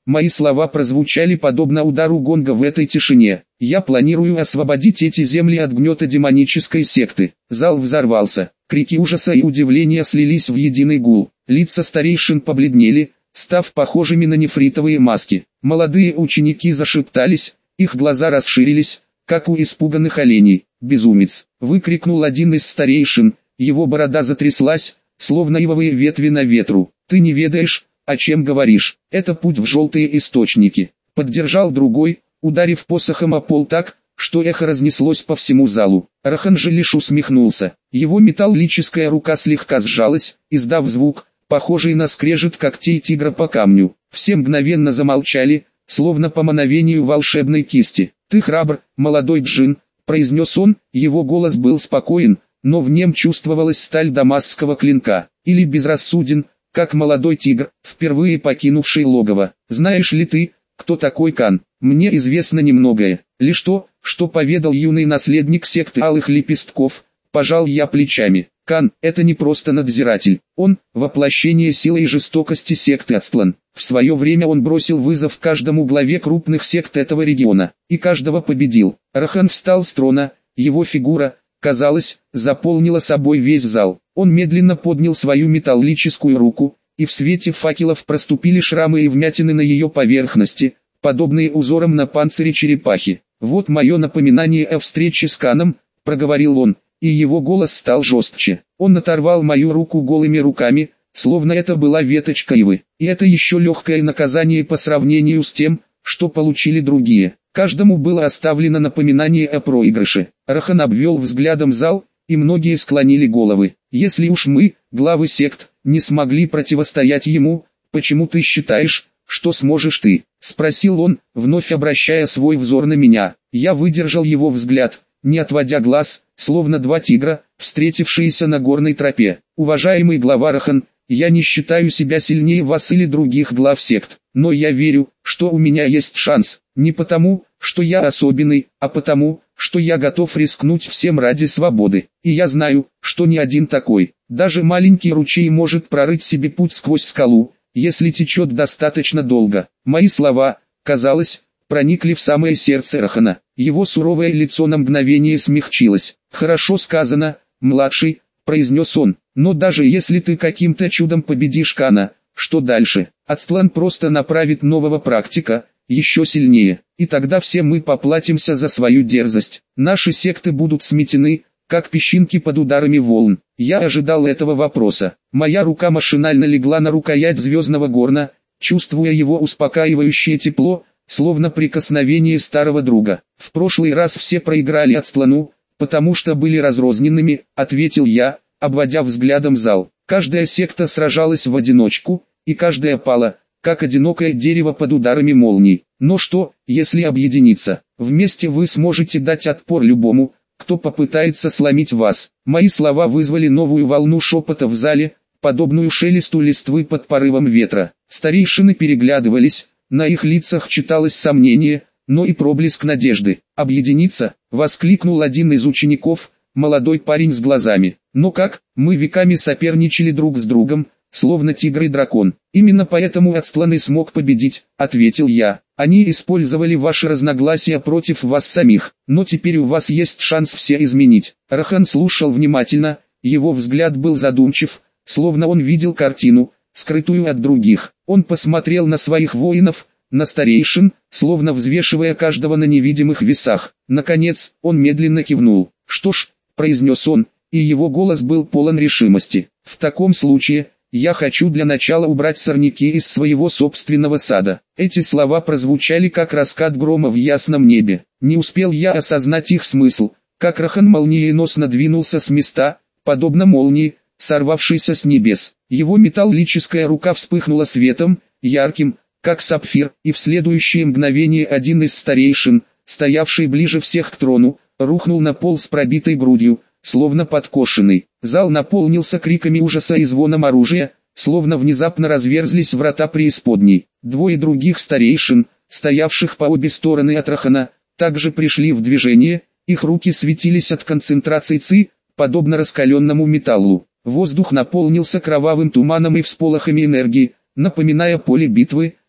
Мои слова прозвучали подобно удару гонга в этой тишине. Я планирую освободить эти земли от гнета демонической секты. Зал взорвался. Крики ужаса и удивления слились в единый гул. Лица старейшин побледнели, став похожими на нефритовые маски. Молодые ученики зашептались, их глаза расширились, как у испуганных оленей. «Безумец!» — выкрикнул один из старейшин, его борода затряслась, словно ивовые ветви на ветру. «Ты не ведаешь, о чем говоришь, это путь в желтые источники», — поддержал другой, ударив посохом о пол так, что эхо разнеслось по всему залу. Рахан же лишь усмехнулся. Его металлическая рука слегка сжалась, издав звук, похожий на скрежет когтей тигра по камню. Все мгновенно замолчали, словно по мановению волшебной кисти. «Ты храбр, молодой джин», — произнес он, его голос был спокоен, но в нем чувствовалась сталь дамасского клинка. «Или безрассуден, как молодой тигр, впервые покинувший логово. Знаешь ли ты, кто такой Кан? Мне известно немногое, лишь то, что поведал юный наследник секты Алых Лепестков», — пожал я плечами. «Кан — это не просто надзиратель, он — воплощение силы и жестокости секты Ацтлан. В свое время он бросил вызов каждому главе крупных сект этого региона, и каждого победил». Рахан встал с трона, его фигура, казалось, заполнила собой весь зал. Он медленно поднял свою металлическую руку, и в свете факелов проступили шрамы и вмятины на ее поверхности, подобные узорам на панцире черепахи. «Вот мое напоминание о встрече с Каном», — проговорил он, и его голос стал жестче. Он оторвал мою руку голыми руками, словно это была веточка ивы. И это еще легкое наказание по сравнению с тем, что получили другие. Каждому было оставлено напоминание о проигрыше. Рахан обвел взглядом зал, и многие склонили головы. «Если уж мы, главы сект, не смогли противостоять ему, почему ты считаешь, что сможешь ты?» — спросил он, вновь обращая свой взор на меня. Я выдержал его взгляд, не отводя глаз, словно два тигра, встретившиеся на горной тропе. «Уважаемый глава Рахан, я не считаю себя сильнее вас или других глав сект, но я верю, что у меня есть шанс, не потому, что я особенный, а потому, что я готов рискнуть всем ради свободы. И я знаю, что ни один такой, даже маленький ручей может прорыть себе путь сквозь скалу, если течет достаточно долго». Мои слова, казалось, проникли в самое сердце Рахана. Его суровое лицо на мгновение смягчилось. «Хорошо сказано, младший», — произнес он, — «но даже если ты каким-то чудом победишь Кана, что дальше? Ацтлан просто направит нового практика, еще сильнее, и тогда все мы поплатимся за свою дерзость. Наши секты будут сметены, как песчинки под ударами волн». Я ожидал этого вопроса. Моя рука машинально легла на рукоять звездного горна, чувствуя его успокаивающее тепло, словно прикосновение старого друга. «В прошлый раз все проиграли Ацтлану, потому что были разрозненными», — ответил я, обводя взглядом зал. «Каждая секта сражалась в одиночку, и каждая пала, как одинокое дерево под ударами молний. Но что, если объединиться? Вместе вы сможете дать отпор любому, кто попытается сломить вас». Мои слова вызвали новую волну шепота в зале, подобную шелесту листвы под порывом ветра. Старейшины переглядывались, на их лицах читалось сомнение, но и проблеск надежды. «Объединиться?» — воскликнул один из учеников, молодой парень с глазами. «Но как? Мы веками соперничали друг с другом, словно тигр и дракон. Именно поэтому Ацтлан и смог победить», — ответил я. «Они использовали ваши разногласия против вас самих, но теперь у вас есть шанс все изменить». Рахан слушал внимательно, его взгляд был задумчив, словно он видел картину, скрытую от других. Он посмотрел на своих воинов, на старейшин, словно взвешивая каждого на невидимых весах. Наконец, он медленно кивнул. «Что ж», — произнес он, и его голос был полон решимости, — «в таком случае, я хочу для начала убрать сорняки из своего собственного сада». Эти слова прозвучали как раскат грома в ясном небе. Не успел я осознать их смысл, как Рахан молниеносно двинулся с места, подобно молнии, сорвавшейся с небес. Его металлическая рука вспыхнула светом, ярким, как сапфир, и в следующее мгновение один из старейшин, стоявший ближе всех к трону, рухнул на пол с пробитой грудью, словно подкошенный. Зал наполнился криками ужаса и звоном оружия, словно внезапно разверзлись врата преисподней. Двое других старейшин, стоявших по обе стороны от Рахана, также пришли в движение, их руки светились от концентрации ци, подобно раскаленному металлу. Воздух наполнился кровавым туманом и всполохами энергии, напоминая поле битвы,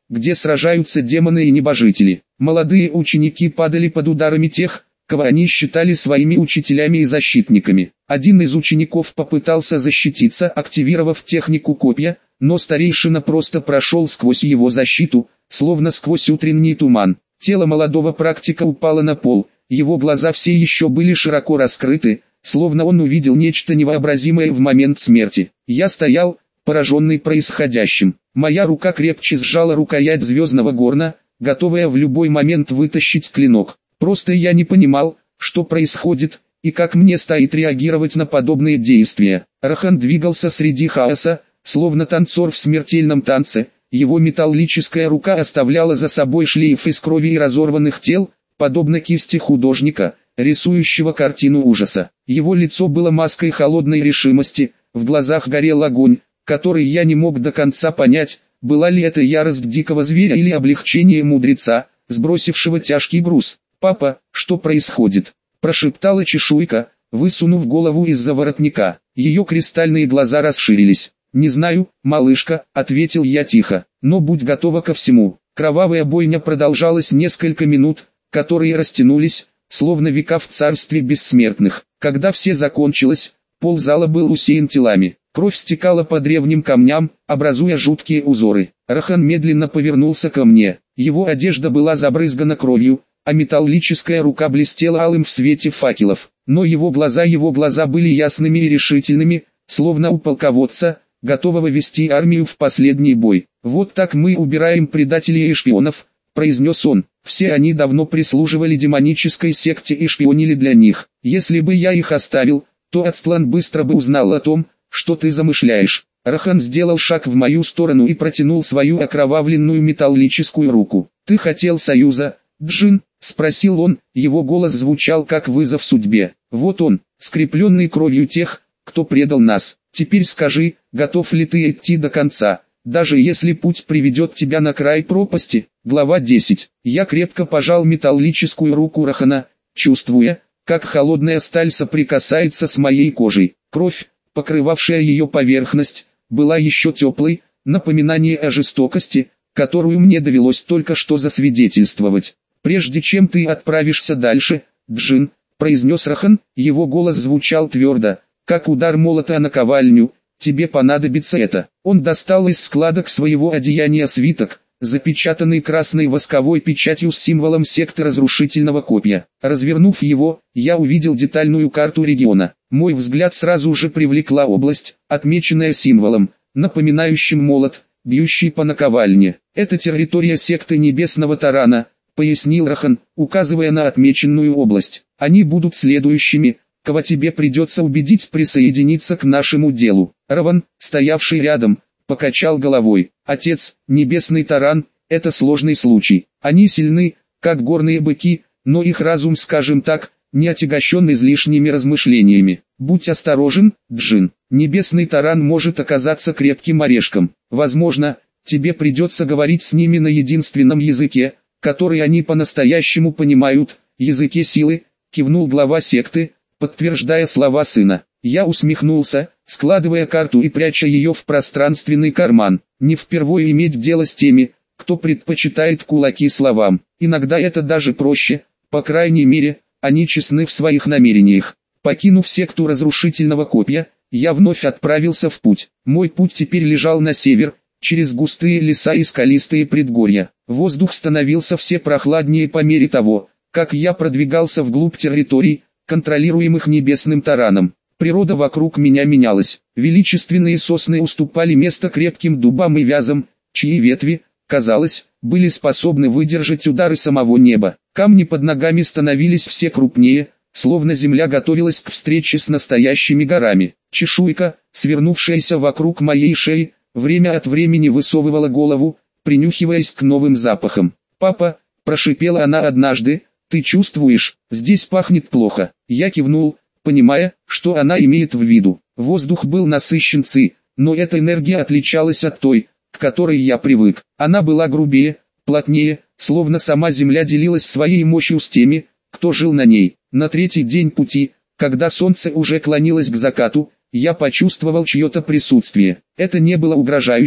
где сражаются демоны и небожители. Молодые ученики падали под ударами тех, кого они считали своими учителями и защитниками. Один из учеников попытался защититься, активировав технику копья, но старейшина просто прошел сквозь его защиту, словно сквозь утренний туман. Тело молодого практика упало на пол, его глаза все еще были широко раскрыты, словно он увидел нечто невообразимое в момент смерти. Я стоял, пораженный происходящим. Моя рука крепче сжала рукоять звездного горна, готовая в любой момент вытащить клинок. Просто я не понимал, что происходит, и как мне стоит реагировать на подобные действия. Рахан двигался среди хаоса, словно танцор в смертельном танце. Его металлическая рука оставляла за собой шлейф из крови и разорванных тел, подобно кисти художника, рисующего картину ужаса. Его лицо было маской холодной решимости, в глазах горел огонь, который я не мог до конца понять, была ли это ярость дикого зверя или облегчение мудреца, сбросившего тяжкий груз. «Папа, что происходит?» – прошептала чешуйка, высунув голову из-за воротника. Ее кристальные глаза расширились. «Не знаю, малышка», – ответил я тихо, – «но будь готова ко всему». Кровавая бойня продолжалась несколько минут, которые растянулись, словно века в царстве бессмертных. Когда все закончилось, пол зала был усеян телами. Кровь стекала по древним камням, образуя жуткие узоры. Рахан медленно повернулся ко мне. Его одежда была забрызгана кровью, а металлическая рука блестела алым в свете факелов. Но его глаза, его глаза были ясными и решительными, словно у полководца, готового вести армию в последний бой. «Вот так мы убираем предателей и шпионов», — произнес он. «Все они давно прислуживали демонической секте и шпионили для них. Если бы я их оставил, то Ацтлан быстро бы узнал о том, что ты замышляешь». Рахан сделал шаг в мою сторону и протянул свою окровавленную металлическую руку. «Ты хотел союза, Джин?» — спросил он, его голос звучал как вызов судьбе. «Вот он, скрепленный кровью тех, кто предал нас. Теперь скажи, готов ли ты идти до конца, даже если путь приведет тебя на край пропасти?» Глава десять. Я крепко пожал металлическую руку Рахана, чувствуя, как холодная сталь соприкасается с моей кожей. Кровь, покрывавшая ее поверхность, была еще теплой, напоминание о жестокости, которую мне довелось только что засвидетельствовать. «Прежде чем ты отправишься дальше, Джин», — произнес Рахан, его голос звучал твердо, как удар молота о наковальню, — «тебе понадобится это». Он достал из складок своего одеяния свиток, запечатанный красной восковой печатью с символом секты разрушительного копья. Развернув его, я увидел детальную карту региона. Мой взгляд сразу же привлекла область, отмеченная символом, напоминающим молот, бьющий по наковальне. «Это территория секты Небесного Тарана», — пояснил Рахан, указывая на отмеченную область. «Они будут следующими, кого тебе придется убедить присоединиться к нашему делу». Раван, стоявший рядом, покачал головой. «Отец, Небесный Таран, это сложный случай. Они сильны, как горные быки, но их разум, скажем так, не отягощен излишними размышлениями. Будь осторожен, Джин. Небесный Таран может оказаться крепким орешком. Возможно, тебе придется говорить с ними на единственном языке, который они по-настоящему понимают, языке силы», — кивнул глава секты, подтверждая слова сына. Я усмехнулся, складывая карту и пряча ее в пространственный карман. Не впервые иметь дело с теми, кто предпочитает кулаки словам. Иногда это даже проще, по крайней мере, они честны в своих намерениях. Покинув секту разрушительного копья, я вновь отправился в путь. Мой путь теперь лежал на север, через густые леса и скалистые предгорья. Воздух становился все прохладнее по мере того, как я продвигался вглубь территорий, контролируемых Небесным Тараном. Природа вокруг меня менялась. Величественные сосны уступали место крепким дубам и вязам, чьи ветви, казалось, были способны выдержать удары самого неба. Камни под ногами становились все крупнее, словно земля готовилась к встрече с настоящими горами. Чешуйка, свернувшаяся вокруг моей шеи, время от времени высовывала голову, принюхиваясь к новым запахам. «Папа», — прошипела она однажды, — «ты чувствуешь, здесь пахнет плохо». Я кивнул, понимая, что она имеет в виду. Воздух был насыщен ци, но эта энергия отличалась от той, к которой я привык. Она была грубее, плотнее, словно сама земля делилась своей мощью с теми, кто жил на ней. На третий день пути, когда солнце уже клонилось к закату, я почувствовал чье-то присутствие. Это не было угрожающим,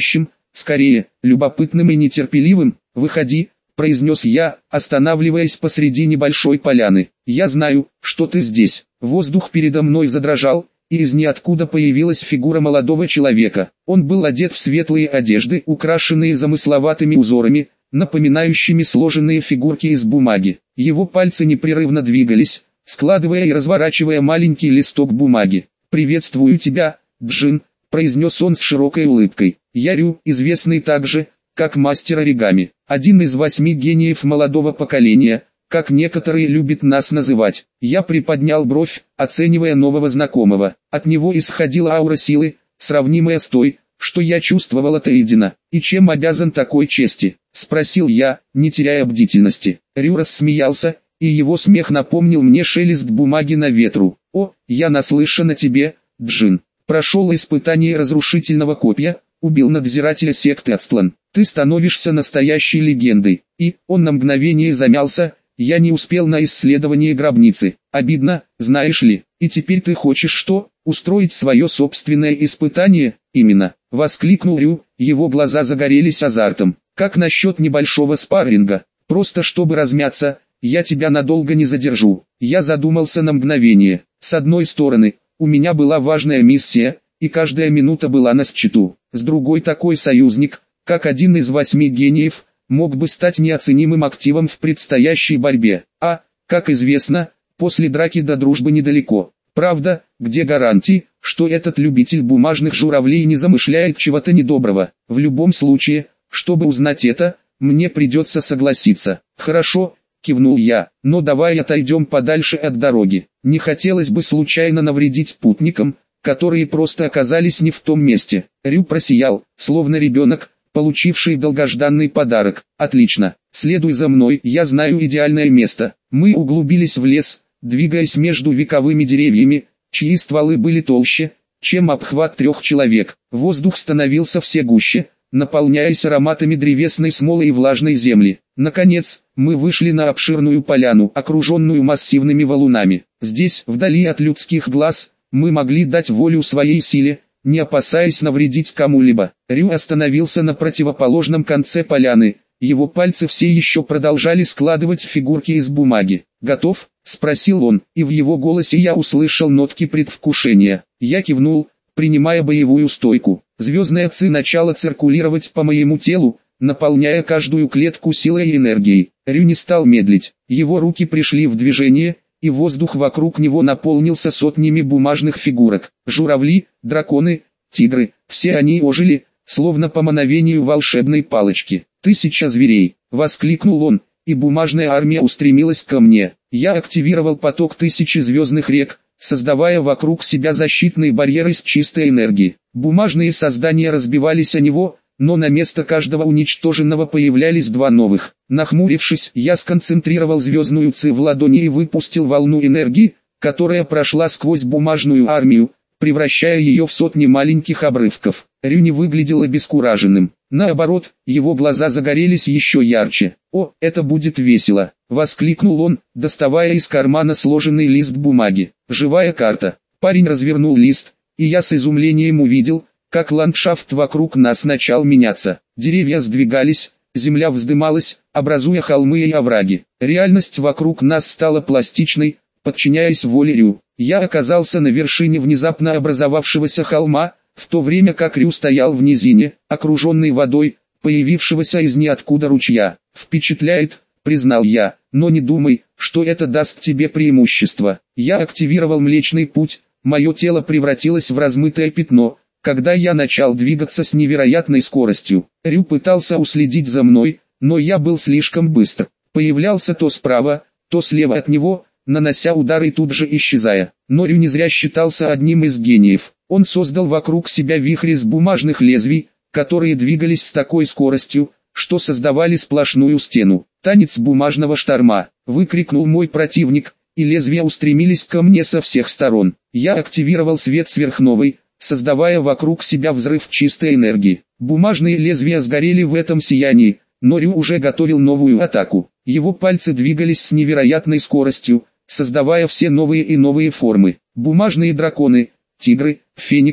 скорее, любопытным и нетерпеливым. «Выходи», — произнес я, останавливаясь посреди небольшой поляны. «Я знаю, что ты здесь». Воздух передо мной задрожал, и из ниоткуда появилась фигура молодого человека. Он был одет в светлые одежды, украшенные замысловатыми узорами, напоминающими сложенные фигурки из бумаги. Его пальцы непрерывно двигались, складывая и разворачивая маленький листок бумаги. «Приветствую тебя, Джин», — произнес он с широкой улыбкой. «Я Рю, известный также, как мастер оригами, один из восьми гениев молодого поколения, как некоторые любят нас называть». Я приподнял бровь, оценивая нового знакомого. От него исходила аура силы, сравнимая с той, что я чувствовал от Эйдена. «И чем обязан такой чести?» — спросил я, не теряя бдительности. Рю рассмеялся, и его смех напомнил мне шелест бумаги на ветру. «О, я наслышан о тебе, Джин. Прошел испытание разрушительного копья, убил надзирателя секты Ацтлан. Ты становишься настоящей легендой». И он на мгновение замялся. «Я не успел на исследование гробницы. Обидно, знаешь ли. И теперь ты хочешь что? Устроить свое собственное испытание?» «Именно», — воскликнул Рю, его глаза загорелись азартом. «Как насчет небольшого спарринга? Просто чтобы размяться, я тебя надолго не задержу». Я задумался на мгновение. С одной стороны, у меня была важная миссия, и каждая минута была на счету. С другой, такой союзник, как один из восьми гениев, мог бы стать неоценимым активом в предстоящей борьбе. А, как известно, после драки до дружбы недалеко. Правда, где гарантии, что этот любитель бумажных журавлей не замышляет чего-то недоброго? В любом случае, чтобы узнать это, мне придется согласиться. «Хорошо», — кивнул я, — «но давай отойдем подальше от дороги. Не хотелось бы случайно навредить путникам, которые просто оказались не в том месте». Рю просиял, словно ребенок, получивший долгожданный подарок. «Отлично, следуй за мной, я знаю идеальное место». Мы углубились в лес, двигаясь между вековыми деревьями, чьи стволы были толще, чем обхват трех человек. Воздух становился все гуще, наполняясь ароматами древесной смолы и влажной земли. Наконец, мы вышли на обширную поляну, окруженную массивными валунами. Здесь, вдали от людских глаз, мы могли дать волю своей силе, не опасаясь навредить кому-либо. Рю остановился на противоположном конце поляны, его пальцы все еще продолжали складывать фигурки из бумаги. «Готов?» — спросил он, и в его голосе я услышал нотки предвкушения. Я кивнул, принимая боевую стойку. Звездная ци начала циркулировать по моему телу, наполняя каждую клетку силой и энергией. Рю не стал медлить, его руки пришли в движение, и воздух вокруг него наполнился сотнями бумажных фигурок. Журавли, драконы, тигры, все они ожили, словно по мановению волшебной палочки. «Тысяча зверей!» — воскликнул он, и бумажная армия устремилась ко мне. Я активировал поток тысячи звездных рек, создавая вокруг себя защитные барьеры из чистой энергии. Бумажные создания разбивались о него, но на место каждого уничтоженного появлялись два новых. Нахмурившись, я сконцентрировал звездную ци в ладони и выпустил волну энергии, которая прошла сквозь бумажную армию, превращая ее в сотни маленьких обрывков. Рю не выглядел обескураженным. Наоборот, его глаза загорелись еще ярче. «О, это будет весело!» — воскликнул он, доставая из кармана сложенный лист бумаги. «Живая карта». Парень развернул лист, и я с изумлением увидел, как ландшафт вокруг нас начал меняться. Деревья сдвигались, земля вздымалась, образуя холмы и овраги. Реальность вокруг нас стала пластичной, подчиняясь воле Рю. Я оказался на вершине внезапно образовавшегося холма, в то время как Рю стоял в низине, окруженный водой, появившегося из ниоткуда ручья. «Впечатляет», — признал я, — «но не думай, что это даст тебе преимущество». Я активировал Млечный Путь, мое тело превратилось в размытое пятно, когда я начал двигаться с невероятной скоростью. Рю пытался уследить за мной, но я был слишком быстр. Появлялся то справа, то слева от него, нанося удары и тут же исчезая. Но Рю не зря считался одним из гениев. Он создал вокруг себя вихрь из бумажных лезвий, которые двигались с такой скоростью, что создавали сплошную стену. «Танец бумажного шторма!» — выкрикнул мой противник, и лезвия устремились ко мне со всех сторон. Я активировал свет сверхновой, создавая вокруг себя взрыв чистой энергии. Бумажные лезвия сгорели в этом сиянии, но Рю уже готовил новую атаку. Его пальцы двигались с невероятной скоростью, создавая все новые и новые формы. Бумажные драконы, тигры, фениксы,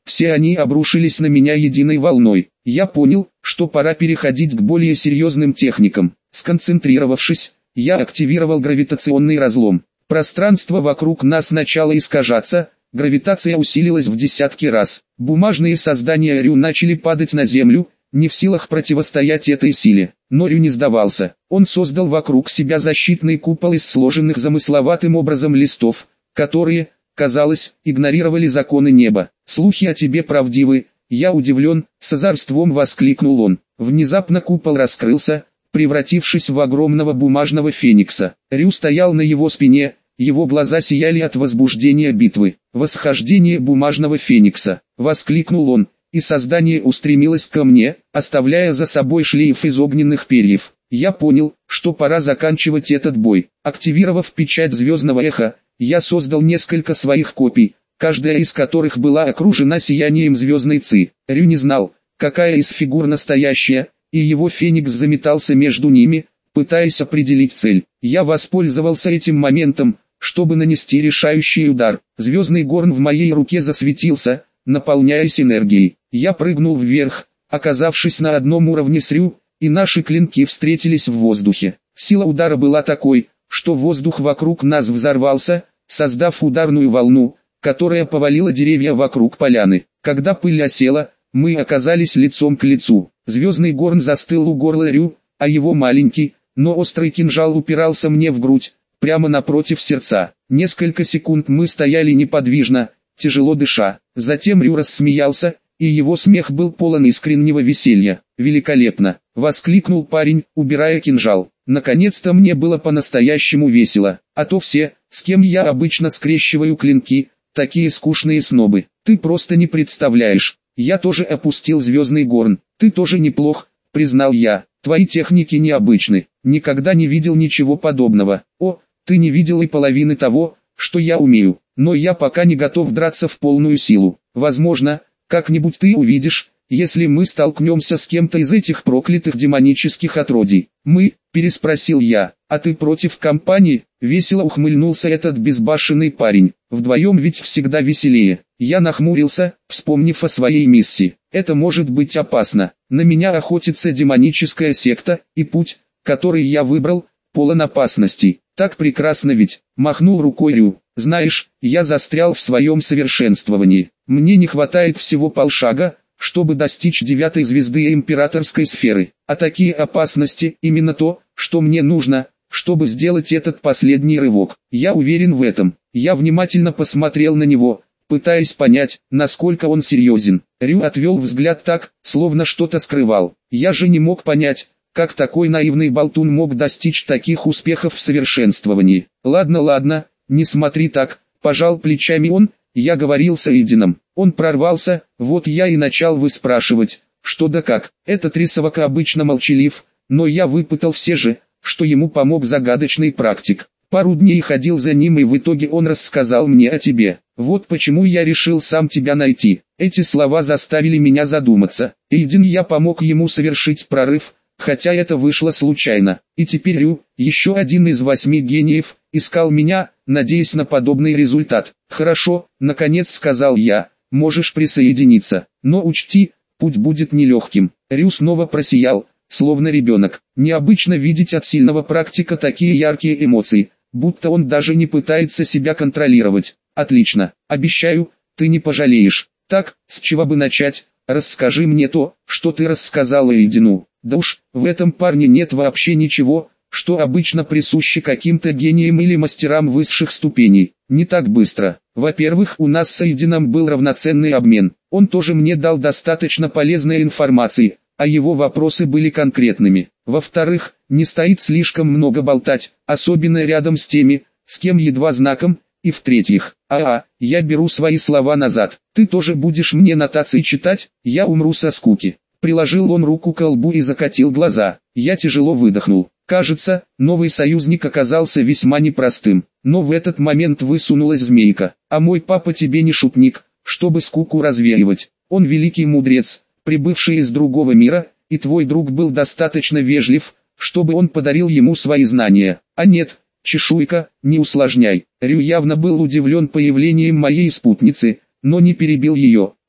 все они обрушились на меня единой волной. Я понял, что пора переходить к более серьезным техникам. Сконцентрировавшись, я активировал гравитационный разлом. Пространство вокруг нас начало искажаться, гравитация усилилась в десятки раз. Бумажные создания Рю начали падать на землю, не в силах противостоять этой силе. Но Рю не сдавался. Он создал вокруг себя защитный купол из сложенных замысловатым образом листов, которые, казалось, игнорировали законы неба. «Слухи о тебе правдивы, я удивлен», — с озорством воскликнул он. Внезапно купол раскрылся, превратившись в огромного бумажного феникса. Рю стоял на его спине, его глаза сияли от возбуждения битвы. «Восхождение бумажного феникса!» — воскликнул он, и создание устремилось ко мне, оставляя за собой шлейф из огненных перьев. Я понял, что пора заканчивать этот бой. Активировав печать звездного эха, я создал несколько своих копий, каждая из которых была окружена сиянием звездной ци. Рю не знал, какая из фигур настоящая, и его феникс заметался между ними, пытаясь определить цель. Я воспользовался этим моментом, чтобы нанести решающий удар. Звездный горн в моей руке засветился, наполняясь энергией. Я прыгнул вверх, оказавшись на одном уровне с Рю, и наши клинки встретились в воздухе. Сила удара была такой, что воздух вокруг нас взорвался, создав ударную волну, которая повалила деревья вокруг поляны. Когда пыль осела, мы оказались лицом к лицу. Звездный горн застыл у горла Рю, а его маленький, но острый кинжал упирался мне в грудь, прямо напротив сердца. Несколько секунд мы стояли неподвижно, тяжело дыша. Затем Рю рассмеялся, и его смех был полон искреннего веселья. «Великолепно!» — воскликнул парень, убирая кинжал. «Наконец-то мне было по-настоящему весело, а то все, с кем я обычно скрещиваю клинки, такие скучные снобы. Ты просто не представляешь. Я тоже опустил звездный горн. Ты тоже неплох», — признал я. «Твои техники необычны. Никогда не видел ничего подобного. О, ты не видел и половины того, что я умею. Но я пока не готов драться в полную силу. Возможно, как-нибудь ты увидишь, если мы столкнемся с кем-то из этих проклятых демонических отродий». «Мы?» – переспросил я. «А ты против компании?» – весело ухмыльнулся этот безбашенный парень. «Вдвоем ведь всегда веселее». Я нахмурился, вспомнив о своей миссии. «Это может быть опасно. На меня охотится демоническая секта, и путь, который я выбрал, полон опасностей. Так прекрасно ведь», – махнул рукой Рю. «Знаешь, я застрял в своем совершенствовании. Мне не хватает всего полшага, чтобы достичь девятой звезды императорской сферы. А такие опасности именно то, что мне нужно, чтобы сделать этот последний рывок. Я уверен в этом». Я внимательно посмотрел на него, пытаясь понять, насколько он серьезен. Рю отвел взгляд так, словно что-то скрывал. Я же не мог понять, как такой наивный болтун мог достичь таких успехов в совершенствовании. «Ладно, ладно, не смотри так», – пожал плечами он. Я говорил с Эйденом. Он прорвался, вот я и начал выспрашивать, что да как. Этот рисовок обычно молчалив, но я выпытал все же, что ему помог загадочный практик. Пару дней ходил за ним, и в итоге он рассказал мне о тебе. Вот почему я решил сам тебя найти. Эти слова заставили меня задуматься. Эйден, я помог ему совершить прорыв, хотя это вышло случайно. И теперь Рю, еще один из восьми гениев, искал меня, надеясь на подобный результат. «Хорошо», — наконец сказал я, — «можешь присоединиться. Но учти, путь будет нелегким». Рю снова просиял, словно ребенок. Необычно видеть от сильного практика такие яркие эмоции, будто он даже не пытается себя контролировать. «Отлично, обещаю, ты не пожалеешь. Так, с чего бы начать? Расскажи мне то, что ты рассказал Эйдену». «Да уж, в этом парне нет вообще ничего, что обычно присуще каким-то гениям или мастерам высших ступеней. Не так быстро. Во-первых, у нас с Эйденом был равноценный обмен. Он тоже мне дал достаточно полезной информации, а его вопросы были конкретными. Во-вторых, не стоит слишком много болтать, особенно рядом с теми, с кем едва знаком. И в-третьих, а-а, я беру свои слова назад. Ты тоже будешь мне нотации читать, я умру со скуки». Приложил он руку к лбу и закатил глаза. Я тяжело выдохнул. Кажется, новый союзник оказался весьма непростым. Но в этот момент высунулась змейка. «А мой папа тебе не шутник, чтобы скуку развеивать. Он великий мудрец, прибывший из другого мира, и твой друг был достаточно вежлив, чтобы он подарил ему свои знания. А нет, чешуйка, не усложняй». Рю явно был удивлен появлением моей спутницы, но не перебил ее.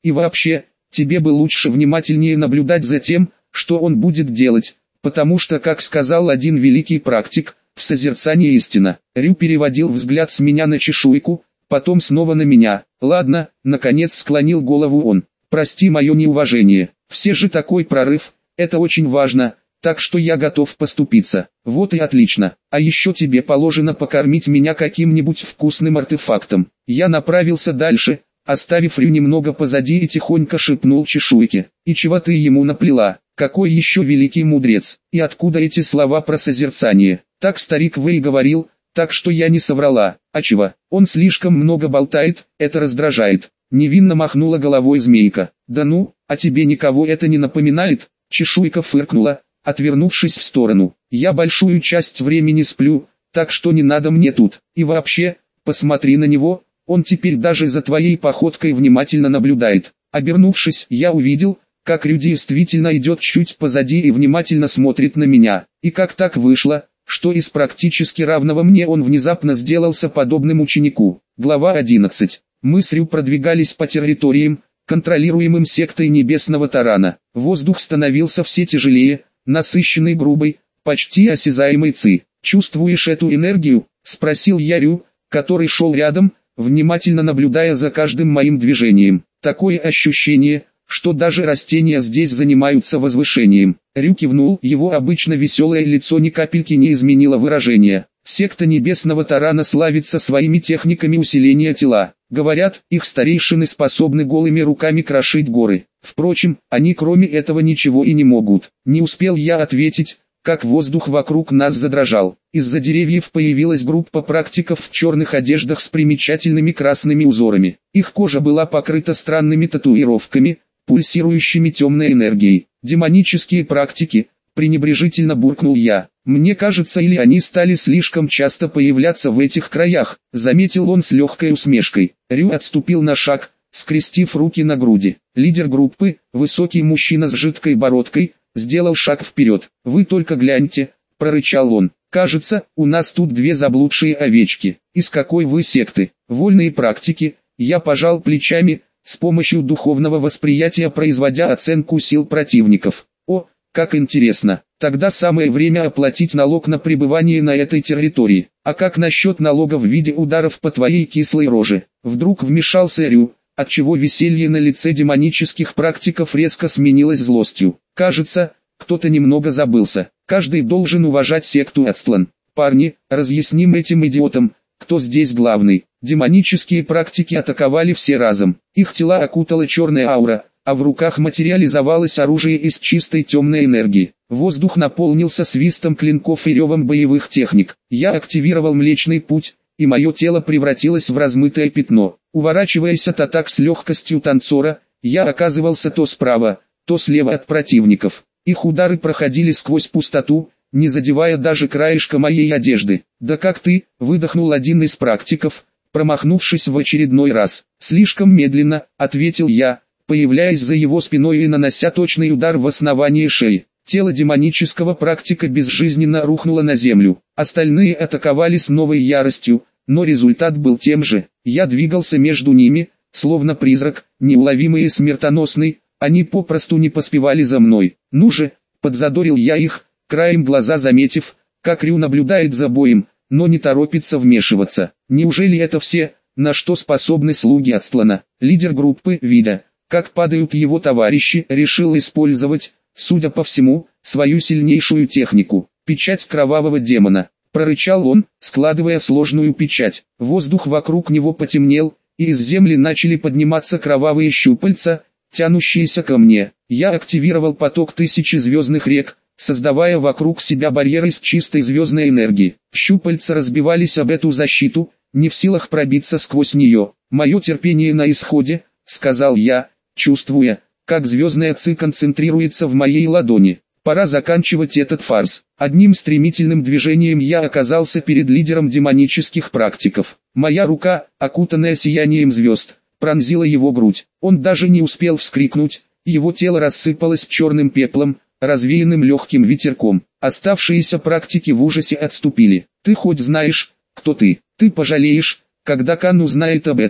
И вообще, тебе бы лучше внимательнее наблюдать за тем, что он будет делать, потому что, как сказал один великий практик, в созерцании истина. Рю переводил взгляд с меня на чешуйку, потом снова на меня. Ладно, наконец склонил голову он. Прости мое неуважение. Все же такой прорыв, это очень важно, так что я готов поступиться. Вот и отлично. А еще тебе положено покормить меня каким-нибудь вкусным артефактом. Я направился дальше, оставив Рю немного позади и тихонько шепнул чешуйке. И чего ты ему наплела? Какой еще великий мудрец? И откуда эти слова про созерцание? Так старик Вэй говорил, так что я не соврала. А чего? Он слишком много болтает, это раздражает. Невинно махнула головой змейка. Да ну, а тебе никого это не напоминает? Чешуйка фыркнула, отвернувшись в сторону. Я большую часть времени сплю, так что не надо мне тут. И вообще, посмотри на него, он теперь даже за твоей походкой внимательно наблюдает. Обернувшись, я увидел, как Рю действительно идет чуть позади и внимательно смотрит на меня. И как так вышло, что из практически равного мне он внезапно сделался подобным ученику. Глава одиннадцать. Мы с Рю продвигались по территориям, контролируемым сектой Небесного Тарана. Воздух становился все тяжелее, насыщенный грубой, почти осязаемой ци. «Чувствуешь эту энергию?» – спросил я Рю, который шел рядом, внимательно наблюдая за каждым моим движением. «Такое ощущение, что даже растения здесь занимаются возвышением». Рю кивнул, его обычно веселое лицо ни капельки не изменило выражение. Секта Небесного Тарана славится своими техниками усиления тела. Говорят, их старейшины способны голыми руками крошить горы. Впрочем, они кроме этого ничего и не могут. Не успел я ответить, как воздух вокруг нас задрожал. Из-за деревьев появилась группа практиков в черных одеждах с примечательными красными узорами. Их кожа была покрыта странными татуировками, пульсирующими темной энергией. Демонические практики, пренебрежительно буркнул я. Мне кажется, или они стали слишком часто появляться в этих краях, заметил он с легкой усмешкой. Рю отступил на шаг, скрестив руки на груди. Лидер группы, высокий мужчина с жидкой бородкой, сделал шаг вперед. «Вы только гляньте», — прорычал он. «Кажется, у нас тут две заблудшие овечки. Из какой вы секты?» «Вольные практики», — я пожал плечами, с помощью духовного восприятия производя оценку сил противников. «О, как интересно, тогда самое время оплатить налог на пребывание на этой территории. А как насчет налога в виде ударов по твоей кислой роже?» Вдруг вмешался Рю, отчего веселье на лице демонических практиков резко сменилось злостью. «Кажется, кто-то немного забылся. Каждый должен уважать секту Ацтлан. Парни, разъясним этим идиотам, кто здесь главный». Демонические практики атаковали все разом. Их тела окутала черная аура, а в руках материализовалось оружие из чистой темной энергии. Воздух наполнился свистом клинков и ревом боевых техник. Я активировал Млечный Путь, и мое тело превратилось в размытое пятно. Уворачиваясь от атак с легкостью танцора, я оказывался то справа, то слева от противников. Их удары проходили сквозь пустоту, не задевая даже краешка моей одежды. «Да как ты?» – выдохнул один из практиков, промахнувшись в очередной раз. «Слишком медленно», – ответил я, появляясь за его спиной и нанося точный удар в основание шеи. Тело демонического практика безжизненно рухнуло на землю. Остальные атаковали с новой яростью, но результат был тем же. Я двигался между ними, словно призрак, неуловимый и смертоносный, они попросту не поспевали за мной. «Ну же», — подзадорил я их, краем глаза заметив, как Рю наблюдает за боем, но не торопится вмешиваться. Неужели это все, на что способны слуги Ацтлана? Лидер группы, видя, как падают его товарищи, решил использовать, судя по всему, свою сильнейшую технику. «Печать кровавого демона», — прорычал он, складывая сложную печать. Воздух вокруг него потемнел, и из земли начали подниматься кровавые щупальца, тянущиеся ко мне. Я активировал поток тысячи звездных рек, создавая вокруг себя барьер из чистой звездной энергии. Щупальца разбивались об эту защиту, не в силах пробиться сквозь нее. «Мое терпение на исходе», — сказал я, чувствуя, как звездная ци концентрируется в моей ладони. Пора заканчивать этот фарс. Одним стремительным движением я оказался перед лидером демонических практиков. Моя рука, окутанная сиянием звезд, пронзила его грудь. Он даже не успел вскрикнуть, его тело рассыпалось черным пеплом, развеянным легким ветерком. Оставшиеся практики в ужасе отступили. «Ты хоть знаешь, кто ты? Ты пожалеешь, когда Кан узнает об этом»,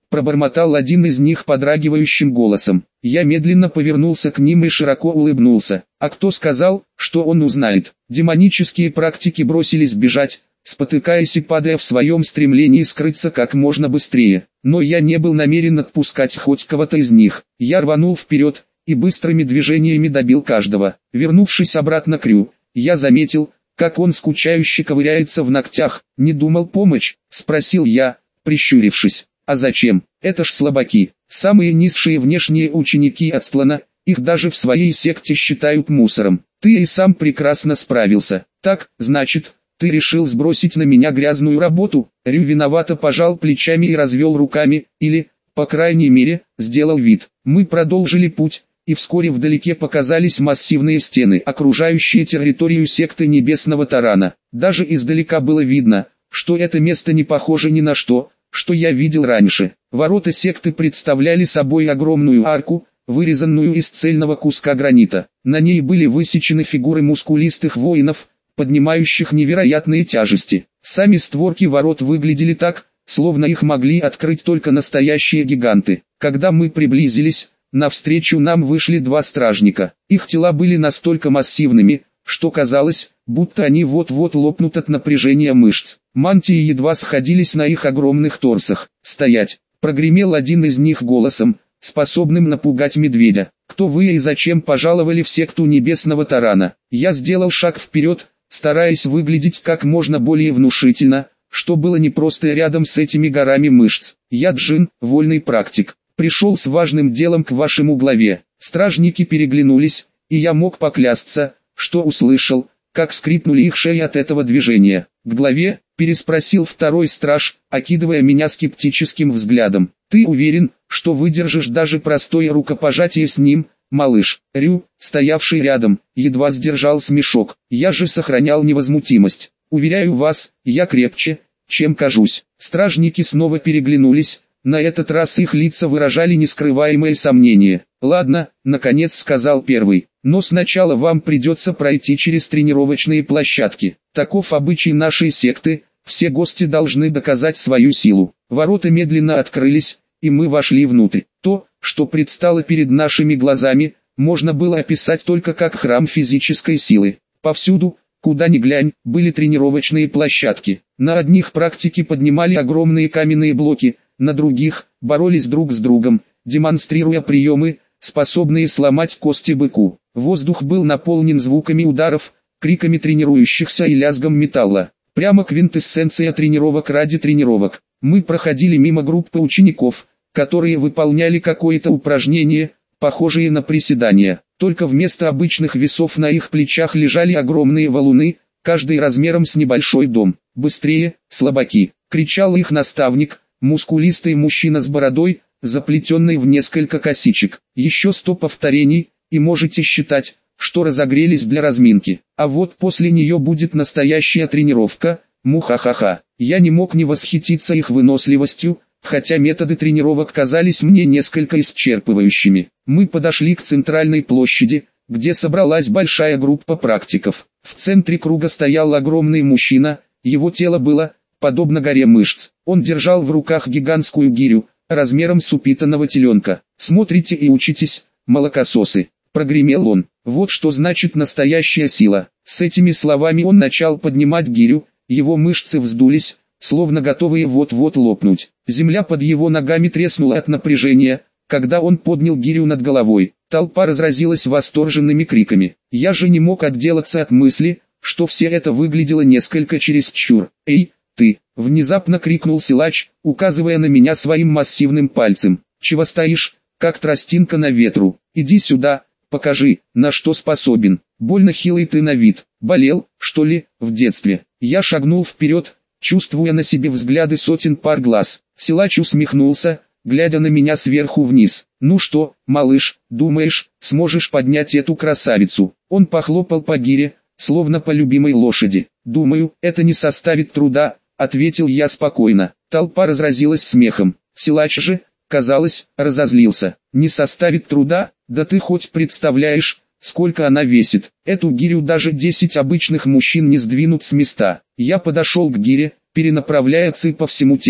пробормотал один из них подрагивающим голосом. Я медленно повернулся к ним и широко улыбнулся. А кто сказал, что он узнает? Демонические практики бросились бежать, спотыкаясь и падая в своем стремлении скрыться как можно быстрее. Но я не был намерен отпускать хоть кого-то из них. Я рванул вперед и быстрыми движениями добил каждого. Вернувшись обратно к Рю, я заметил, как он скучающе ковыряется в ногтях. «Не думал помочь?» – спросил я, прищурившись. «А зачем? Это ж слабаки, самые низшие внешние ученики Ацтлана, их даже в своей секте считают мусором. Ты и сам прекрасно справился. Так, значит, ты решил сбросить на меня грязную работу?» Рю виновато пожал плечами и развел руками, или, по крайней мере, сделал вид. Мы продолжили путь, и вскоре вдалеке показались массивные стены, окружающие территорию секты Небесного Тарана. Даже издалека было видно, что это место не похоже ни на что, что я видел раньше. Ворота секты представляли собой огромную арку, вырезанную из цельного куска гранита. На ней были высечены фигуры мускулистых воинов, поднимающих невероятные тяжести. Сами створки ворот выглядели так, словно их могли открыть только настоящие гиганты. Когда мы приблизились, навстречу нам вышли два стражника. Их тела были настолько массивными, что казалось, будто они вот-вот лопнут от напряжения мышц. Мантии едва сходились на их огромных торсах. «Стоять!» — прогремел один из них голосом, способным напугать медведя. «Кто вы и зачем пожаловали в секту Небесного Тарана?» Я сделал шаг вперед, стараясь выглядеть как можно более внушительно, что было непросто рядом с этими горами мышц. «Я Джин, вольный практик. Пришел с важным делом к вашему главе». Стражники переглянулись, и я мог поклясться, что услышал, как скрипнули их шеи от этого движения. «К главе?» — переспросил второй страж, окидывая меня скептическим взглядом. «Ты уверен, что выдержишь даже простое рукопожатие с ним, малыш?» Рю, стоявший рядом, едва сдержал смешок. Я же сохранял невозмутимость. «Уверяю вас, я крепче, чем кажусь». Стражники снова переглянулись. На этот раз их лица выражали нескрываемое сомнение. «Ладно», — наконец сказал первый, — «но сначала вам придется пройти через тренировочные площадки. Таков обычай нашей секты, все гости должны доказать свою силу». Ворота медленно открылись, и мы вошли внутрь. То, что предстало перед нашими глазами, можно было описать только как храм физической силы. Повсюду, куда ни глянь, были тренировочные площадки. На одних практики поднимали огромные каменные блоки, на других боролись друг с другом, демонстрируя приемы, способные сломать кости быку. Воздух был наполнен звуками ударов, криками тренирующихся и лязгом металла. Прямо квинтэссенция тренировок ради тренировок. Мы проходили мимо группы учеников, которые выполняли какое-то упражнение, похожее на приседания. Только вместо обычных весов на их плечах лежали огромные валуны, каждый размером с небольшой дом. «Быстрее, слабаки!» — кричал их наставник, мускулистый мужчина с бородой, заплетенной в несколько косичек. «Еще сто повторений, и можете считать, что разогрелись для разминки. А вот после нее будет настоящая тренировка, мухахаха». Я не мог не восхититься их выносливостью, хотя методы тренировок казались мне несколько исчерпывающими. Мы подошли к центральной площади, где собралась большая группа практиков. В центре круга стоял огромный мужчина, его тело было, подобно горе мышц. Он держал в руках гигантскую гирю, размером с упитанного теленка. «Смотрите и учитесь, молокососы», — прогремел он. «Вот что значит настоящая сила». С этими словами он начал поднимать гирю, его мышцы вздулись, словно готовые вот-вот лопнуть. Земля под его ногами треснула от напряжения, когда он поднял гирю над головой. Толпа разразилась восторженными криками. Я же не мог отделаться от мысли, что все это выглядело несколько чересчур. «Эй, ты!» — внезапно крикнул силач, указывая на меня своим массивным пальцем. «Чего стоишь, как тростинка на ветру? Иди сюда, покажи, на что способен. Больно хилый ты на вид. Болел, что ли, в детстве?» Я шагнул вперед, чувствуя на себе взгляды сотен пар глаз. Силач усмехнулся, глядя на меня сверху вниз. «Ну что, малыш, думаешь, сможешь поднять эту красавицу?» Он похлопал по гире, словно по любимой лошади. «Думаю, это не составит труда», — ответил я спокойно. Толпа разразилась смехом. Силач же, казалось, разозлился. «Не составит труда? Да ты хоть представляешь, сколько она весит? Эту гирю даже десять обычных мужчин не сдвинут с места». Я подошел к гире, перенаправляя ци по всему телу.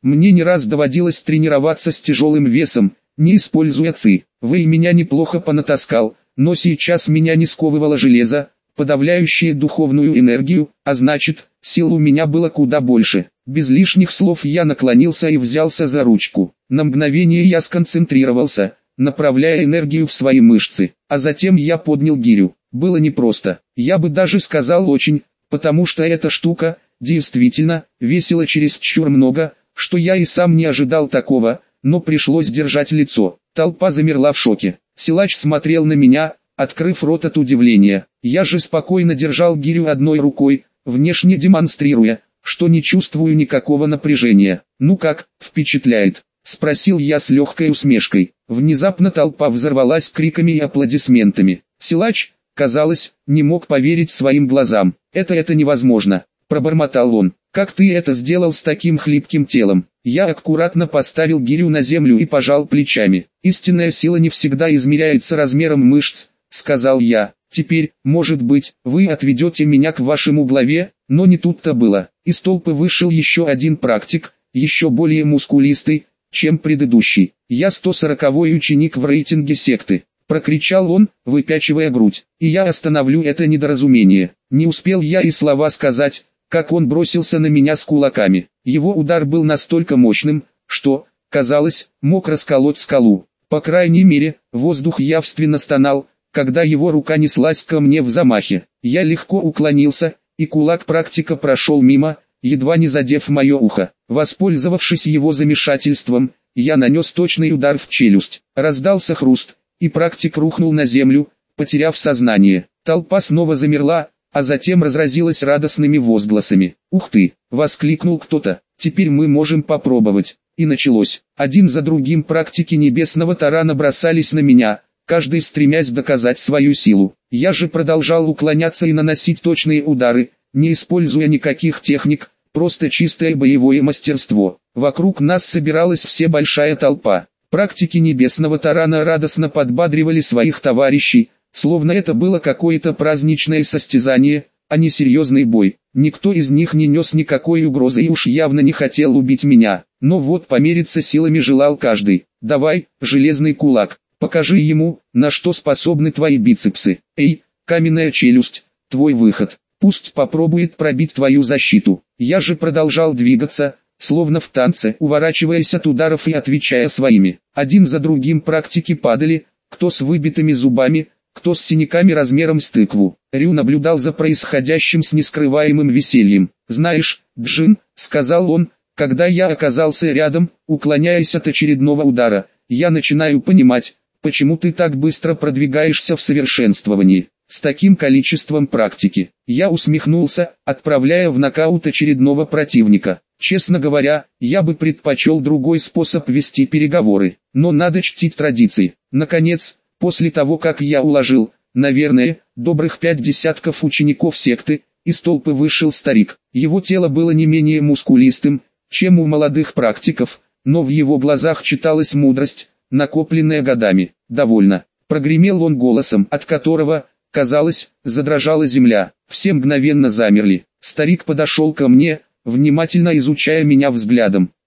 Мне не раз доводилось тренироваться с тяжелым весом, не используя ци. Вэй меня неплохо понатаскал, но сейчас меня не сковывало железо, подавляющее духовную энергию, а значит, сил у меня было куда больше. Без лишних слов я наклонился и взялся за ручку. На мгновение я сконцентрировался, направляя энергию в свои мышцы, а затем я поднял гирю. Было непросто, я бы даже сказал очень, потому что эта штука, действительно, весила чересчур много, что я и сам не ожидал такого, но пришлось держать лицо. Толпа замерла в шоке. Силач смотрел на меня, открыв рот от удивления. Я же спокойно держал гирю одной рукой, внешне демонстрируя, что не чувствую никакого напряжения. «Ну как, впечатляет?» — спросил я с легкой усмешкой. Внезапно толпа взорвалась криками и аплодисментами. Силач, казалось, не мог поверить своим глазам. «Это это невозможно!» — пробормотал он. «Как ты это сделал с таким хлипким телом?» Я аккуратно поставил гирю на землю и пожал плечами. «Истинная сила не всегда измеряется размером мышц», — сказал я. «Теперь, может быть, вы отведете меня к вашему главе?» Но не тут-то было. Из толпы вышел еще один практик, еще более мускулистый, чем предыдущий. «Я сто сороковой ученик в рейтинге секты», — прокричал он, выпячивая грудь. «И я остановлю это недоразумение». Не успел я и слова сказать, как он бросился на меня с кулаками. Его удар был настолько мощным, что, казалось, мог расколоть скалу. По крайней мере, воздух явственно стонал, когда его рука неслась ко мне в замахе. Я легко уклонился, и кулак практика прошел мимо, едва не задев мое ухо. Воспользовавшись его замешательством, я нанес точный удар в челюсть. Раздался хруст, и практик рухнул на землю, потеряв сознание. Толпа снова замерла, а затем разразилась радостными возгласами. «Ух ты!» — воскликнул кто-то. «Теперь мы можем попробовать». И началось. Один за другим практики небесного тарана бросались на меня, каждый стремясь доказать свою силу. Я же продолжал уклоняться и наносить точные удары, не используя никаких техник, просто чистое боевое мастерство. Вокруг нас собиралась вся большая толпа. Практики небесного тарана радостно подбадривали своих товарищей, словно это было какое-то праздничное состязание, а не серьезный бой. Никто из них не нес никакой угрозы и уж явно не хотел убить меня. Но вот помериться силами желал каждый. «Давай, железный кулак, покажи ему, на что способны твои бицепсы. Эй, каменная челюсть, твой выход. Пусть попробует пробить твою защиту». Я же продолжал двигаться, словно в танце, уворачиваясь от ударов и отвечая своими. Один за другим практики падали, кто с выбитыми зубами, кто с синяками размером с тыкву. Рю наблюдал за происходящим с нескрываемым весельем. «Знаешь, Джин», — сказал он, когда я оказался рядом, уклоняясь от очередного удара, «я начинаю понимать, почему ты так быстро продвигаешься в совершенствовании. С таким количеством практики». Я усмехнулся, отправляя в нокаут очередного противника. Честно говоря, я бы предпочел другой способ вести переговоры, но надо чтить традиции. Наконец, после того как я уложил, наверное, добрых пять десятков учеников секты, из толпы вышел старик. Его тело было не менее мускулистым, чем у молодых практиков, но в его глазах читалась мудрость, накопленная годами. «Довольно», — прогремел он голосом, от которого, казалось, задрожала земля. Все мгновенно замерли. Старик подошел ко мне, внимательно изучая меня взглядом.